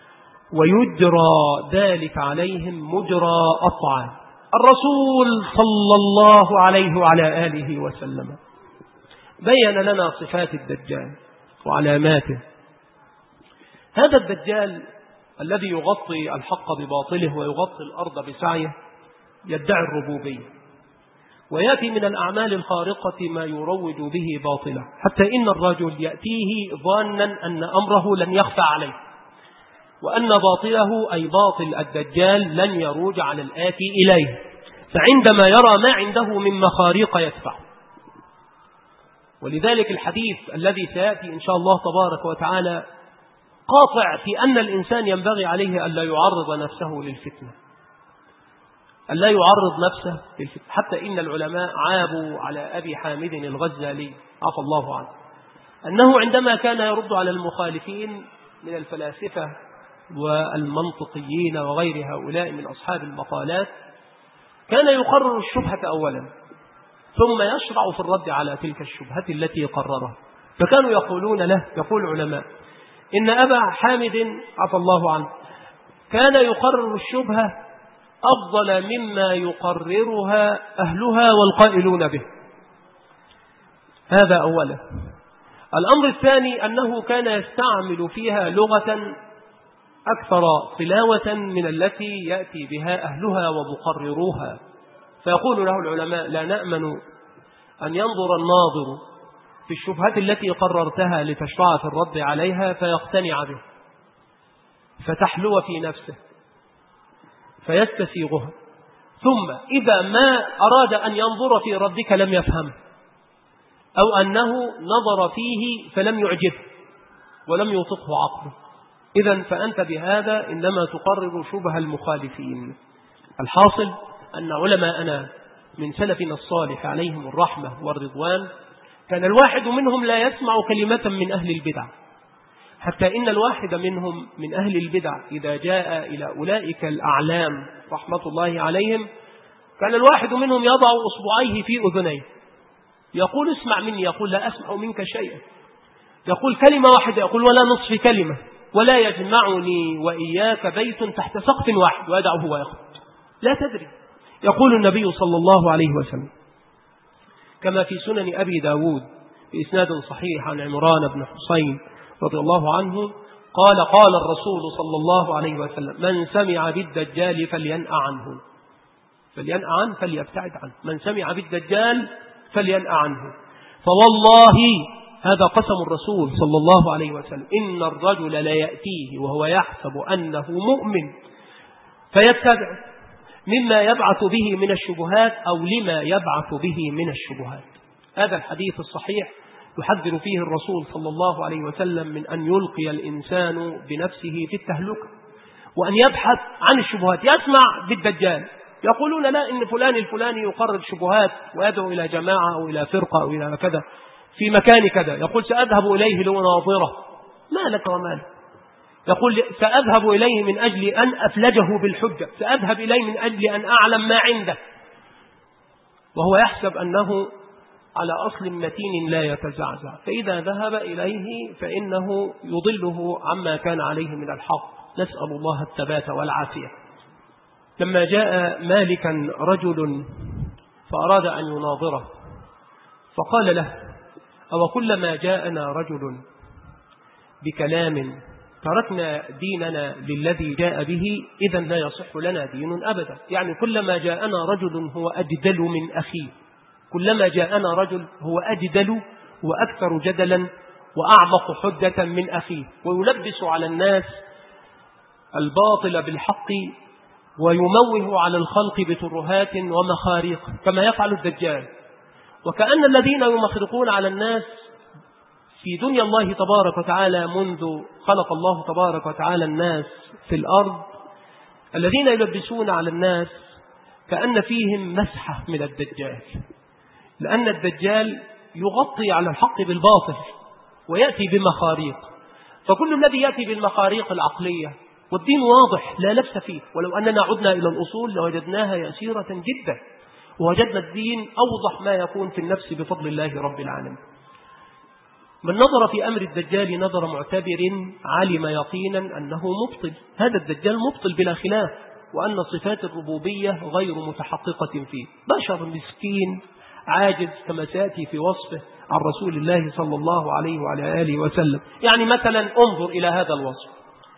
ويجرى ذلك عليهم مجرى الطعام. الرسول صلى الله عليه وعلى آله وسلم بين لنا صفات الدجال وعلاماته. هذا الدجال الذي يغطي الحق بباطله ويغطي الأرض بسعيه يدعي الربوبية، ويأتي من الأعمال الخارقة ما يروج به باطله، حتى إن الرجل يأتيه ظانا أن أمره لن يخفى عليه، وأن باطله أي باطل الدجال لن يروج على الآتي إليه، فعندما يرى ما عنده من مخاريق يدفع. ولذلك الحديث الذي سيأتي إن شاء الله تبارك وتعالى قاطع في أن الإنسان ينبغي عليه أن لا يعرض نفسه للفتنة، أن لا يعرض نفسه للفتنة. حتى إن العلماء عابوا على أبي حامد الغزالي عفى الله عنه أنه عندما كان يرد على المخالفين من الفلاسفة والمنطقيين وغير هؤلاء من أصحاب المقالات كان يقرر الشبهة أولا ثم يشرع في الرد على تلك الشبهة التي قررها. فكانوا يقولون له، يقول العلماء إن أبا حامد عفى الله عنه كان يقرر الشبهة أفضل مما يقررها أهلها والقائلون به. هذا أولا. الأمر الثاني أنه كان يستعمل فيها لغة أكثر طلاوة من التي يأتي بها أهلها ومقرروها، فيقول له العلماء: لا نأمن أن ينظر الناظر في الشبهات التي قررتها لتشرع في الرد عليها فيقتنع به، فتحلو في نفسه فيستسيغها، ثم إذا ما أراد أن ينظر في ردك لم يفهم، أو أنه نظر فيه فلم يعجبه ولم يطقه عقله. إذن فأنت بهذا إنما تقرر شبه المخالفين. الحاصل أن علماءنا من سلفنا الصالح عليهم الرحمة والرضوان كان الواحد منهم لا يسمع كلمة من أهل البدع، حتى إن الواحد منهم من أهل البدع إذا جاء إلى أولئك الأعلام رحمة الله عليهم كان الواحد منهم يضع أصبعيه في أذنيه يقول: اسمع مني. يقول: لا أسمع منك شيئا. يقول كلمة واحدة، يقول: ولا نصف كلمة، ولا يجمعني وإياك بيت تحت سقف واحد، ويدعه ويخرج. لا تدري. يقول النبي صلى الله عليه وسلم كما في سنن أبي داود بإسناد صحيح عن عمران بن حسين رضي الله عنه قال: قال الرسول صلى الله عليه وسلم: من سمع بالدجال فلينأ عنه. فلينأ عنه، فليبتعد عنه. من سمع بالدجال فلينأ عنه. فوالله، هذا قسم الرسول صلى الله عليه وسلم، إن الرجل لا يأتيه وهو يحسب أنه مؤمن فيتبع مما يبعث به من الشبهات أو لما يبعث به من الشبهات. هذا الحديث الصحيح يحذر فيه الرسول صلى الله عليه وسلم من أن يلقي الإنسان بنفسه في التهلكة وأن يبحث عن الشبهات. يسمع بالدجال يقولون: لا، إن فلان الفلاني يقرر شبهات ويدعو إلى جماعة أو إلى فرقة أو إلى كذا في مكان كذا. يقول: سأذهب إليه لأناظره. ما لك وما لك؟ يقول: سأذهب إليه من أجل أن أفلجه بالحجة، سأذهب إليه من أجل أن أعلم ما عنده، وهو يحسب أنه على أصل متين لا يتزعزع. فإذا ذهب إليه فإنه يضله عما كان عليه من الحق. نسأل الله الثبات والعافية. لما جاء مالكا رجل فأراد أن يناظره فقال له: أو كلما جاءنا رجل بكلام تركنا ديننا للذي جاء به إذن لا يصح لنا دين أبدا. يعني كلما جاءنا رجل هو أجدل من أخيه، كلما جاءنا رجل هو أجدل وأكثر جدلا وأعمق حجة من أخيه، ويلبس على الناس الباطل بالحق ويموه على الخلق بترهات ومخاريق كما يفعل الدجال. وكأن الذين يمخرقون على الناس في دنيا الله تبارك وتعالى منذ خلق الله تبارك وتعالى الناس في الأرض، الذين يلبسون على الناس كأن فيهم مسحة من الدجال، لأن الدجال يغطي على الحق بالباطل ويأتي بمخاريق. فكل الذي يأتي بالمخاريق العقلية والدين واضح لا لبس فيه، ولو أننا عدنا إلى الأصول لوجدناها يسيرة جدا، ووجدنا الدين أوضح ما يكون في النفس بفضل الله رب العالمين. من نظر في أمر الدجال نظر معتبر علم يقينا أنه مبطل. هذا الدجال مبطل بلا خلاف، وأن صفات الربوبية غير متحققة فيه. بشر مسكين عاجز كما سيأتي في وصفه عن رسول الله صلى الله عليه وعلى آله وسلم. يعني مثلا انظر إلى هذا الوصف.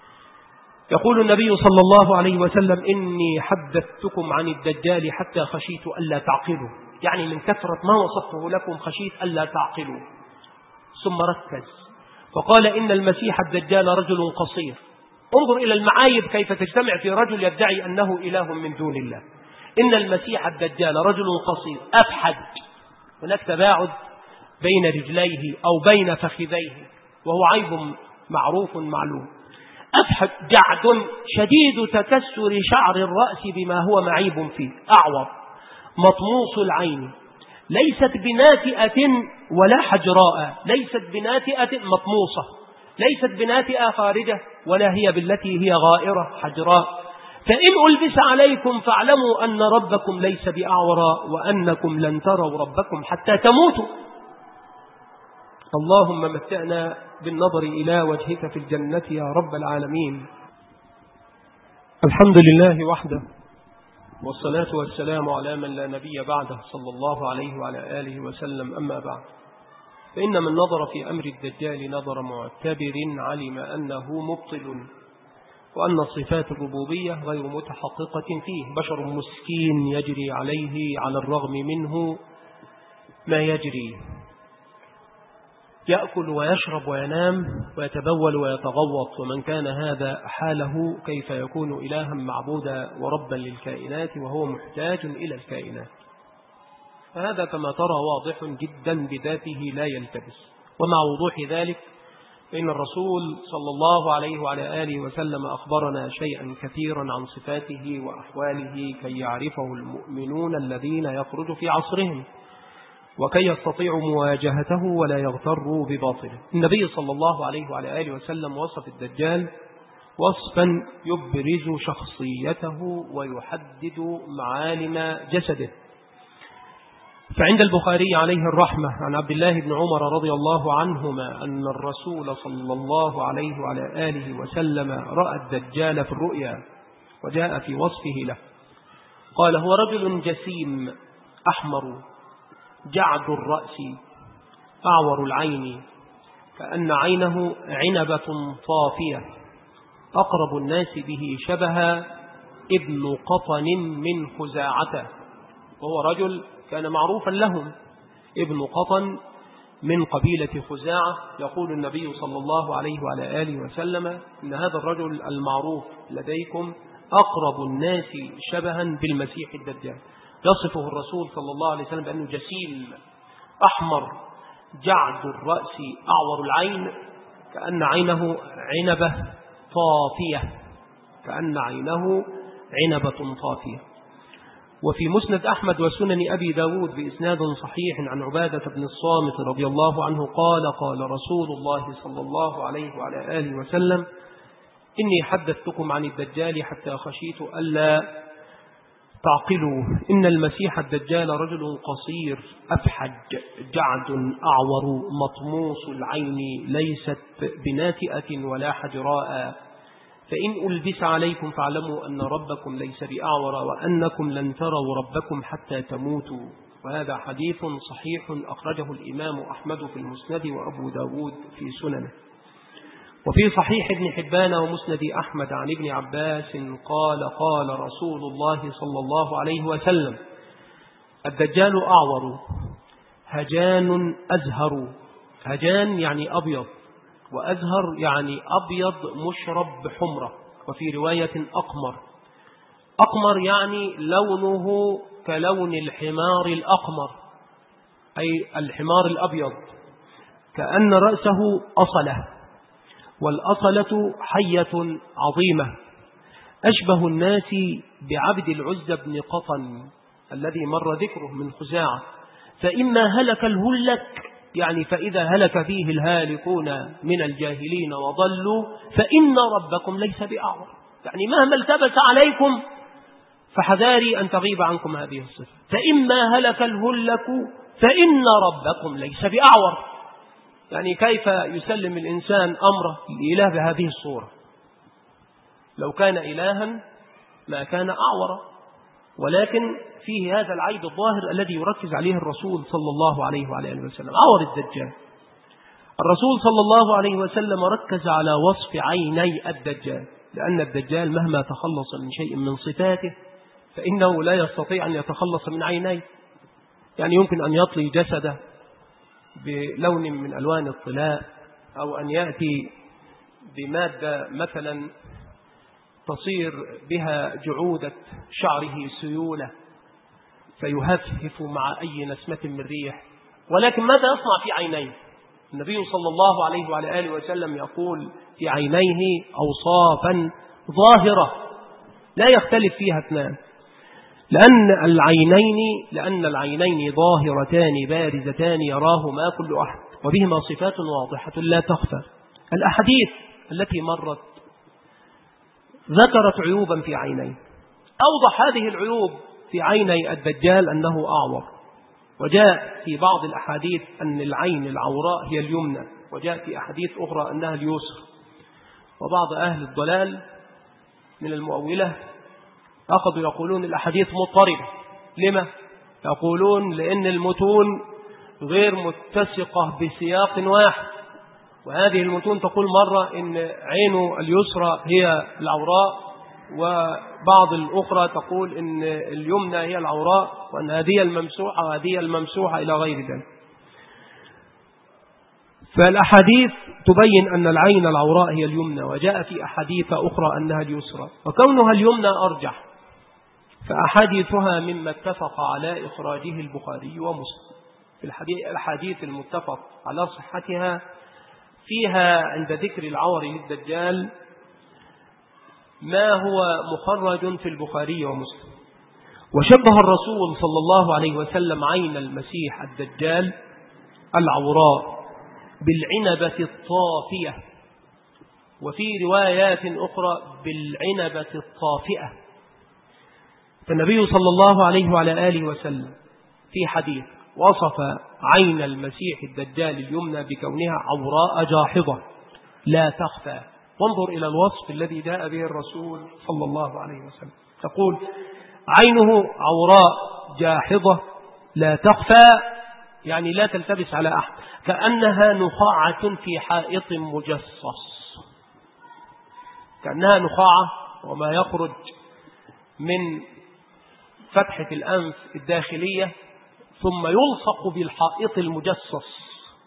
يقول النبي صلى الله عليه وسلم: إني حدثتكم عن الدجال حتى خشيت ألا تعقلوا. يعني من كثرة ما وصفه لكم خشيت ألا تعقلوا. ثم ركز فقال: إن المسيح الدجال رجل قصير. انظر إلى المعايب كيف تجتمع في رجل يدعي أنه إله من دون الله. إن المسيح الدجال رجل قصير أفحج، هناك تباعد بين رجليه أو بين فخذيه، وهو عيب معروف معلوم. أفحج جعد شديد تكسر شعر الرأس بما هو معيب فيه، أعور مطموس العين، ليست بناتئة ولا حجراء، ليست بناتئة مطموسة، ليست بناتئة خارجة، ولا هي بالتي هي غائرة حجراء. فإن ألبس عليكم فاعلموا أن ربكم ليس بأعور، وأنكم لن تروا ربكم حتى تموتوا. اللهم متعنا بالنظر إلى وجهك في الجنة يا رب العالمين. الحمد لله وحده، والصلاة والسلام على من لا نبي بعده صلى الله عليه وعلى آله وسلم. أما بعد، فإن من نظر في أمر الدجال نظر معتبر علم أنه مبطل، وأن صفات الربوبية غير متحققة فيه، بشر مسكين يجري عليه على الرغم منه ما يجري، يأكل ويشرب وينام ويتبول ويتغوط، ومن كان هذا حاله كيف يكون إلها معبودا وربا للكائنات وهو محتاج إلى الكائنات؟ فهذا كما ترى واضح جدا بذاته لا يلتبس. ومع وضوح ذلك فإن الرسول صلى الله عليه وعلى آله وسلم أخبرنا شيئا كثيرا عن صفاته وأحواله كي يعرفه المؤمنون الذين يخرج في عصرهم، وكي يستطيعوا مواجهته ولا يغتروا بباطله. النبي صلى الله عليه وعلى آله وسلم وصف الدجال وصفا يبرز شخصيته ويحدد معالم جسده. فعند البخاري عليه الرحمة عن عبد الله بن عمر رضي الله عنهما أن الرسول صلى الله عليه وعلى آله وسلم رأى الدجال في الرؤيا، وجاء في وصفه له قال: هو رجل جسيم أحمر جعد الرأس أعور العين، كأن عينه عنبة طافية، أقرب الناس به شبها ابن قطن من خزاعته. وهو رجل كان معروفا لهم، ابن قطن من قبيلة خزاعة. يقول النبي صلى الله عليه وعلى آله وسلم إن هذا الرجل المعروف لديكم أقرب الناس شبها بالمسيح الدجال. يصفه الرسول صلى الله عليه وسلم بأنه جسيم أحمر جعد الرأس أعور العين، كأن عينه عنبة طافية، كأن عينه عنبة طافية. وفي مسند أحمد وسنن أبي داود بإسناد صحيح عن عبادة بن الصامت رضي الله عنه قال: قال رسول الله صلى الله عليه وعلى آله وسلم: إني حدثتكم عن الدجال حتى خشيت ألا تعقلوا. إن المسيح الدجال رجل قصير أفحج جعد أعور مطموس العين، ليست بناتئة ولا حجراء، فإن ألبس عليكم فاعلموا أن ربكم ليس بأعور، وأنكم لن تروا ربكم حتى تموتوا. وهذا حديث صحيح أخرجه الإمام أحمد في المسند وأبو داود في سننه. وفي صحيح ابن حبان ومسند أحمد عن ابن عباس قال: قال رسول الله صلى الله عليه وسلم: الدجال أعور هجان أزهر. هجان يعني أبيض، وأزهر يعني أبيض مشرب بحمرة، وفي رواية أقمر. أقمر يعني لونه كلون الحمار الأقمر، أي الحمار الأبيض، كأن رأسه أصلة، والأصلة حية عظيمة، أشبه الناس بعبد العزى بن قطن الذي مر ذكره من خزاعة. فإما هلك الهلك، يعني فإذا هلك فيه الهالكون من الجاهلين وضلوا، فإن ربكم ليس بأعور، يعني مهما التبس عليكم فحذاري أن تغيب عنكم هذه الصفة. فإما هلك الهلك فإن ربكم ليس بأعور، يعني كيف يسلم الإنسان أمره لإله بهذه الصورة؟ لو كان إلها ما كان أعور، ولكن فيه هذا العيب الظاهر الذي يركز عليه الرسول صلى الله عليه وعلى آله وسلم، عور الدجال. الرسول صلى الله عليه وسلم ركز على وصف عيني الدجال، لأن الدجال مهما تخلص من شيء من صفاته فإنه لا يستطيع أن يتخلص من عينيه. يعني يمكن أن يطلي جسده بلون من ألوان الطلاء، أو أن يأتي بمادة مثلا تصير بها جعودة شعره سيولة فيهفهف مع أي نسمة من ريح. ولكن ماذا يصنع في عينيه؟ النبي صلى الله عليه وعلى آله وسلم يقول في عينيه أوصافا ظاهرة لا يختلف فيها اثنان، لأن العينين ظاهرتان بارزتان يراهما كل أحد، وبهما صفات واضحة لا تخفى. الأحاديث التي مرت ذكرت عيوبا في عينيه، أوضح هذه العيوب في عيني الدجال أنه أعور، وجاء في بعض الأحاديث أن العين العوراء هي اليمنى، وجاء في أحاديث أخرى أنها اليسرى. وبعض أهل الضلال من المؤولة أخذوا يقولون الأحاديث مضطربة. لما؟ يقولون لأن المتون غير متسقة بسياق واحد، وهذه المتون تقول مرة إن عينه اليسرى هي العوراء، وبعض الأخرى تقول إن اليمنى هي العوراء، وأن هذه الممسوحة وهذه الممسوحة إلى غير ذلك. فالأحاديث تبين أن العين العوراء هي اليمنى، وجاء في أحاديث أخرى أنها اليسرى، وكونها اليمنى أرجح، فأحاديثها مما اتفق على إخراجه البخاري ومسلم. في الحديث المتفق على صحتها فيها عند ذكر العور للدجال ما هو مخرج في البخاري ومسلم. وشبه الرسول صلى الله عليه وسلم عين المسيح الدجال العوراء بالعنبة الطافية، وفي روايات أخرى بالعنبة الطافئة. فالنبي صلى الله عليه وعلى آله وسلم في حديث وصف عين المسيح الدجال اليمنى بكونها عوراء جاحظة لا تخفى. وانظر إلى الوصف الذي جاء به الرسول صلى الله عليه وسلم، تقول عينه عوراء جاحظة لا تخفى، يعني لا تلتبس على أحد، كأنها نخاعة في حائط مجصص. كأنها نخاعة، وما يخرج من فتحة الأنف الداخلية ثم يلصق بالحائط المجصص،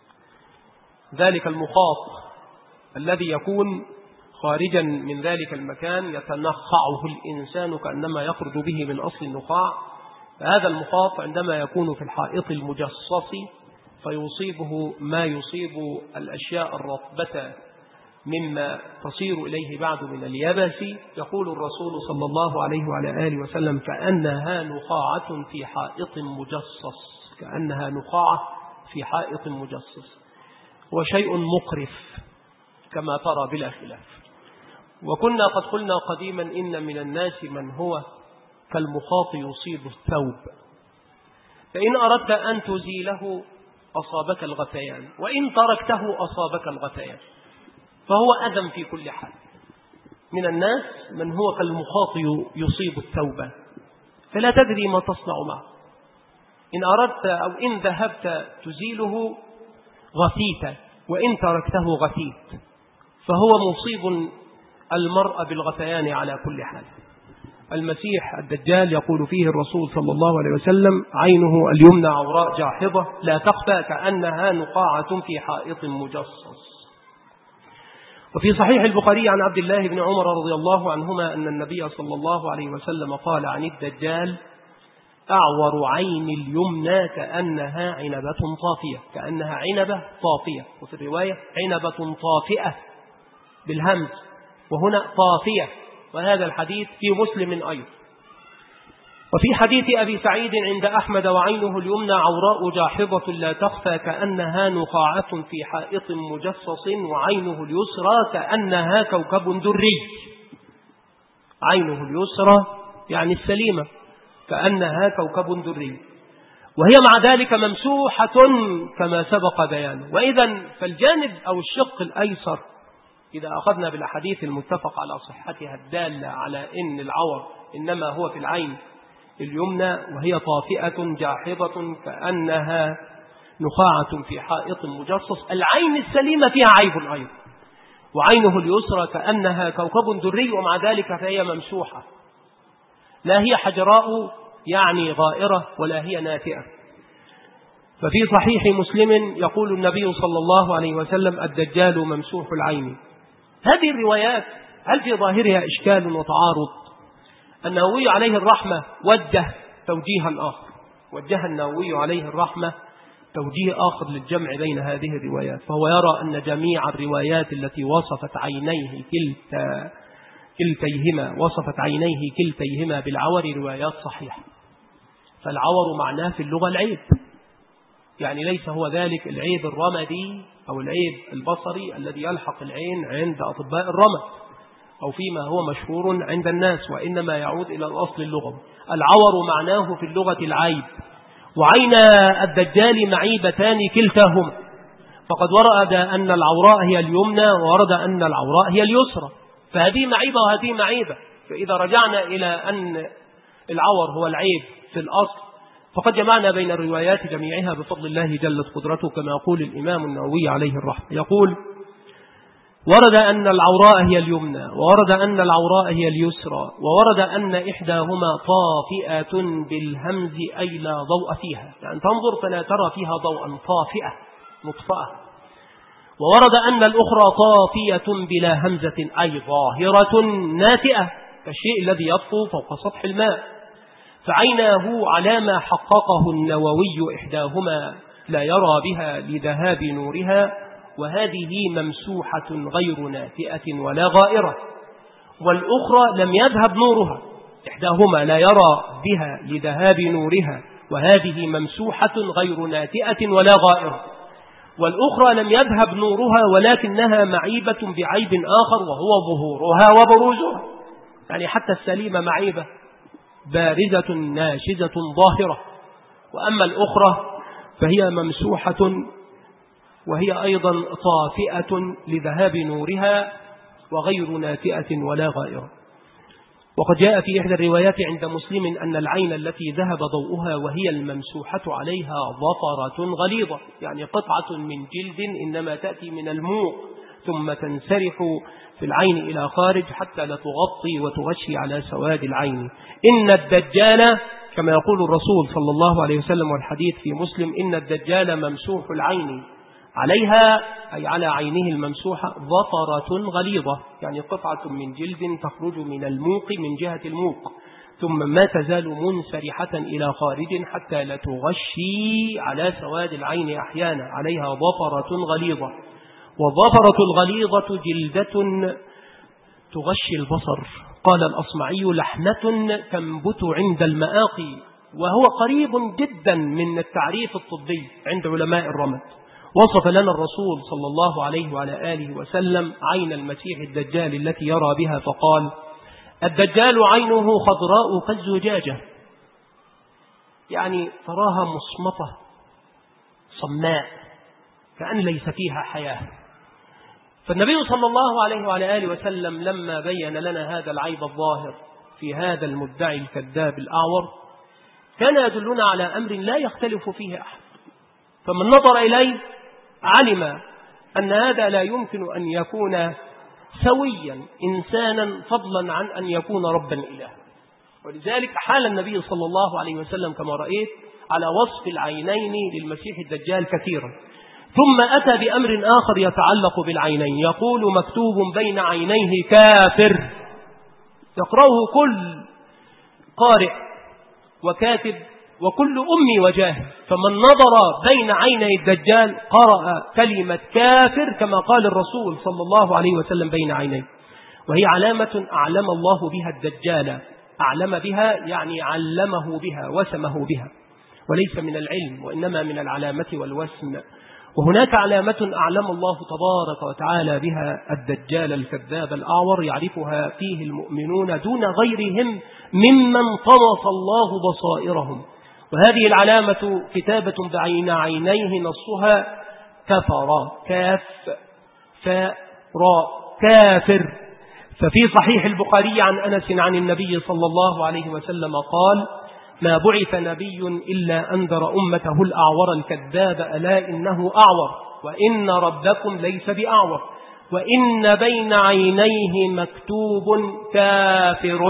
ذلك المخاط الذي يكون خارجا من ذلك المكان يتنخعه الإنسان كأنما يخرج به من أصل النخاع. فهذا المخاط عندما يكون في الحائط المجصص فيصيبه ما يصيب الأشياء الرطبة مما تصير إليه بعد من اليابس، يقول الرسول صلى الله عليه وعلى آله وسلم كأنها نخاعة في حائط مجصص، كأنها نخاعة في حائط مجصص. وشيء مقرف كما ترى بلا خلاف. وكنا قد قلنا قديما إن من الناس من هو كالمخاط يصيب الثوب، فإن أردت أن تزيله أصابك الغثيان، وإن تركته أصابك الغثيان، فهو أذى في كل حال. من الناس من هو كالمخاط يصيب الثوب، فلا تدري ما تصنع معه. إن أردت أو إن ذهبت تزيله غثيت، وإن تركته غثيت، فهو مصيب المرء بالغثيان على كل حال. المسيح الدجال يقول فيه الرسول صلى الله عليه وسلم عينه اليمنى عوراء جاحظة لا تخفى كأنها نقاعة في حائط مجصص. وفي صحيح البخاري عن عبد الله بن عمر رضي الله عنهما أن النبي صلى الله عليه وسلم قال عن الدجال أعور عين اليمنى كأنها عنبة طافية، كأنها عنبة طافية، وفي الرواية عنبة طافئة بالهمز، وهنا طافية. وهذا الحديث في مسلم أيضا. وفي حديث أبي سعيد عند أحمد وعينه اليمنى عوراء جاحظة لا تخفى كأنها نقاعة في حائط مجصص، وعينه اليسرى كأنها كوكب دري. عينه اليسرى يعني السليمة كأنها كوكب دري، وهي مع ذلك ممسوحة كما سبق بيانه. وإذا فالجانب أو الشق الأيسر إذا أخذنا بالأحاديث المتفق على صحتها الدالة على إن العور إنما هو في العين اليمنى، وهي طافئة جاحظة كأنها نخاعة في حائط مجصص، العين السليمة فيها عيب أيضا. وعينه اليسرى كأنها كوكب دري، ومع ذلك فهي ممسوحة، لا هي حجراء يعني غائرة ولا هي ناتئة. ففي صحيح مسلم يقول النبي صلى الله عليه وسلم الدجال ممسوح العين. هذه الروايات هل في ظاهرها إشكال وتعارض؟ النووي عليه الرحمة وجه توجيها آخر، وجه النووي عليه الرحمة توجيه آخر للجمع بين هذه الروايات، فهو يرى أن جميع الروايات التي وصفت عينيه كلتيهما بالعور روايات صحيحة. فالعور معناه في اللغة العيب، يعني ليس هو ذلك العيب الرمدي أو العيب البصري الذي يلحق العين عند أطباء الرمد أو فيما هو مشهور عند الناس، وإنما يعود إلى الأصل اللغوي. العور معناه في اللغة العيب، وعين الدجال معيبتان كلتاهما، فقد ورد أن العوراء هي اليمنى وورد أن العوراء هي اليسرى، فهذه معيبة وهذه معيبة. فإذا رجعنا إلى أن العور هو العيب في الأصل فقد جمعنا بين الروايات جميعها بفضل الله جلت قدرته، كما يقول الإمام النووي عليه الرحمة. يقول: ورد أن العوراء هي اليمنى، وورد أن العوراء هي اليسرى، وورد أن إحداهما طافئة بالهمز أي لا ضوء فيها، يعني تنظر فلا ترى فيها ضوءا، طافئة مطفأة. وورد أن الأخرى طافية بلا همزة أي ظاهرة ناتئة كالشيء الذي يطفو فوق سطح الماء. فعيناه على ما حققه النووي إحداهما لا يرى بها لذهاب نورها، وهذه ممسوحة غير ناتئة ولا غائرة، والأخرى لم يذهب نورها. إحداهما لا يرى بها لذهاب نورها، وهذه ممسوحة غير ناتئة ولا غائرة، والأخرى لم يذهب نورها ولكنها معيبة بعيب آخر وهو ظهورها وبروزها، يعني حتى السليمة معيبة بارزة ناشزة ظاهرة. وأما الأخرى فهي ممسوحة وهي أيضا طافئة لذهاب نورها وغير ناتئة ولا غائرة. وقد جاء في إحدى الروايات عند مسلم أن العين التي ذهب ضوءها وهي الممسوحة عليها ظفرة غليظة، يعني قطعة من جلد إنما تأتي من الموق ثم تنسرح في العين إلى خارج حتى لا تغطي وتغشي على سواد العين. إن الدجال كما يقول الرسول صلى الله عليه وسلم والحديث في مسلم: إن الدجال ممسوح العين عليها أي على عينه الممسوحة ظفرة غليظة، يعني قطعة من جلد تخرج من الموق من جهة الموق ثم ما تزال منسرحة إلى خارج حتى لا تغشي على سواد العين أحيانا، عليها ظفرة غليظة. والظفرة الغليظة جلدة تغشي البصر. قال الأصمعي: لحمة تنبت عند المآقي، وهو قريب جدا من التعريف الطبي عند علماء الرمد. وصف لنا الرسول صلى الله عليه وعلى آله وسلم عين المسيح الدجال التي يرى بها فقال: الدجال عينه خضراء كالزجاجة، يعني تراها مصمتة صماء كأن ليس فيها حياة. فالنبي صلى الله عليه وعلى آله وسلم لما بين لنا هذا العيب الظاهر في هذا المدعي الكذاب الأعور كان يدلنا على أمر لا يختلف فيه أحد، فمن نظر إليه علم أن هذا لا يمكن أن يكون سويا إنسانا فضلا عن أن يكون ربا إله. ولذلك حال النبي صلى الله عليه وسلم كما رأيت على وصف العينين للمسيح الدجال كثيرا، ثم أتى بأمر آخر يتعلق بالعينين، يقول: مكتوب بين عينيه كافر، يقرأه كل قارئ وكاتب وكل أمي وجاهل. فمن نظر بين عيني الدجال قرأ كلمة كافر كما قال الرسول صلى الله عليه وسلم بين عينيه، وهي علامة أعلم الله بها الدجال، أعلم بها يعني علمه بها وسمه بها، وليس من العلم وإنما من العلامة والوسم. وهناك علامة أعلم الله تبارك وتعالى بها الدجال الكذاب الأعور يعرفها فيه المؤمنون دون غيرهم ممن طمس الله بصائرهم، وهذه العلامة كتابة بين عينيه نصها كفر، كاف فاء راء، كافر. ففي صحيح البخاري عن أنس عن النبي صلى الله عليه وسلم قال: ما بعث نبي إلا أنذر أمته الأعور الكذاب ألا إنه أعور وإن ربكم ليس بأعور وإن بين عينيه مكتوب كافر.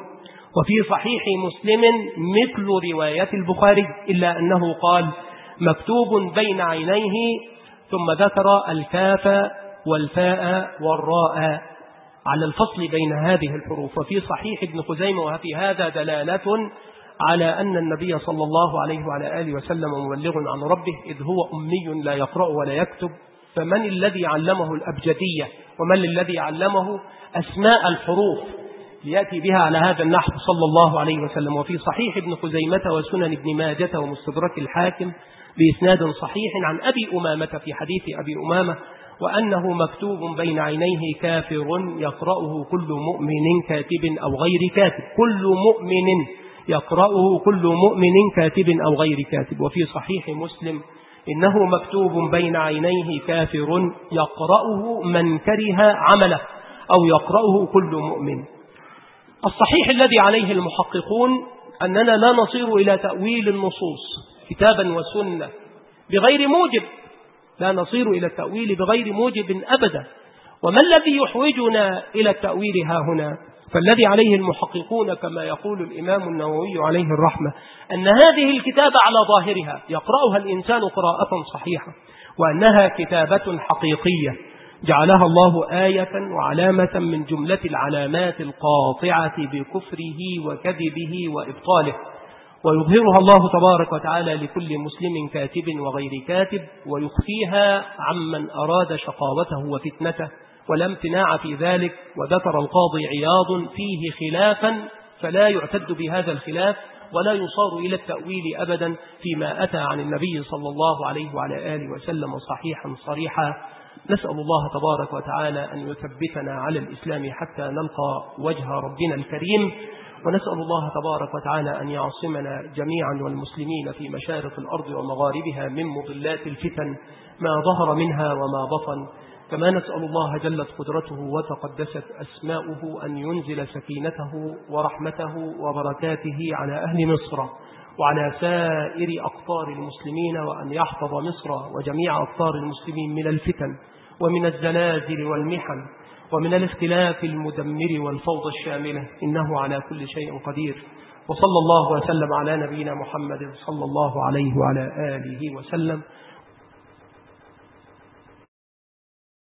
وفي صحيح مسلم مثل رواية البخاري إلا أنه قال: مكتوب بين عينيه، ثم ذكر الكاف والفاء والراء على الفصل بين هذه الحروف. وفي صحيح ابن خزيمة وفي هذا دلالة على أن النبي صلى الله عليه وعلى آله وسلم مبلغ عن ربه، إذ هو أمي لا يقرأ ولا يكتب، فمن الذي علمه الأبجدية ومن الذي علمه أسماء الحروف ليأتي بها على هذا النحو صلى الله عليه وسلم. وفي صحيح ابن خزيمة وسنن ابن ماجة ومستدرك الحاكم بإسناد صحيح عن أبي أمامة في حديث أبي أمامة وأنه مكتوب بين عينيه كافر يقرأه كل مؤمن كاتب أو غير كاتب، كل مؤمن يقرأه كل مؤمن كاتب أو غير كاتب. وفي صحيح مسلم إنه مكتوب بين عينيه كافر يقرأه من كره عمله أو يقرأه كل مؤمن. الصحيح الذي عليه المحققون أننا لا نصير إلى تأويل النصوص كتابا وسنة بغير موجب، لا نصير إلى التأويل بغير موجب أبدا. وما الذي يحوجنا إلى التأويل ها هنا؟ فالذي عليه المحققون كما يقول الإمام النووي عليه الرحمة أن هذه الكتابة على ظاهرها يقرأها الإنسان قراءة صحيحة، وأنها كتابة حقيقية جعلها الله آية وعلامة من جملة العلامات القاطعة بكفره وكذبه وإبطاله، ويظهرها الله تبارك وتعالى لكل مسلم كاتب وغير كاتب، ويخفيها عمن أراد شقاوته وفتنته ولا امتناع في ذلك. وذكر القاضي عياض فيه خلافا فلا يعتد بهذا الخلاف ولا يصار إلى التأويل أبدا فيما أتى عن النبي صلى الله عليه وعلى آله وسلم صحيحا صريحا. نسأل الله تبارك وتعالى أن يثبتنا على الإسلام حتى نلقى وجه ربنا الكريم، ونسأل الله تبارك وتعالى أن يعصمنا جميعا والمسلمين في مشارق الأرض ومغاربها من مضلات الفتن ما ظهر منها وما بطن. كما نسأل الله جلت قدرته وتقدست أسماؤه أن ينزل سكينته ورحمته وبركاته على أهل مصر وعلى سائر أقطار المسلمين، وأن يحفظ مصر وجميع أقطار المسلمين من الفتن ومن الزلازل والمحن ومن الاختلاف المدمر والفوضى الشاملة، إنه على كل شيء قدير. وصلى الله وسلم على نبينا محمد صلى الله عليه وعلى آله وسلم،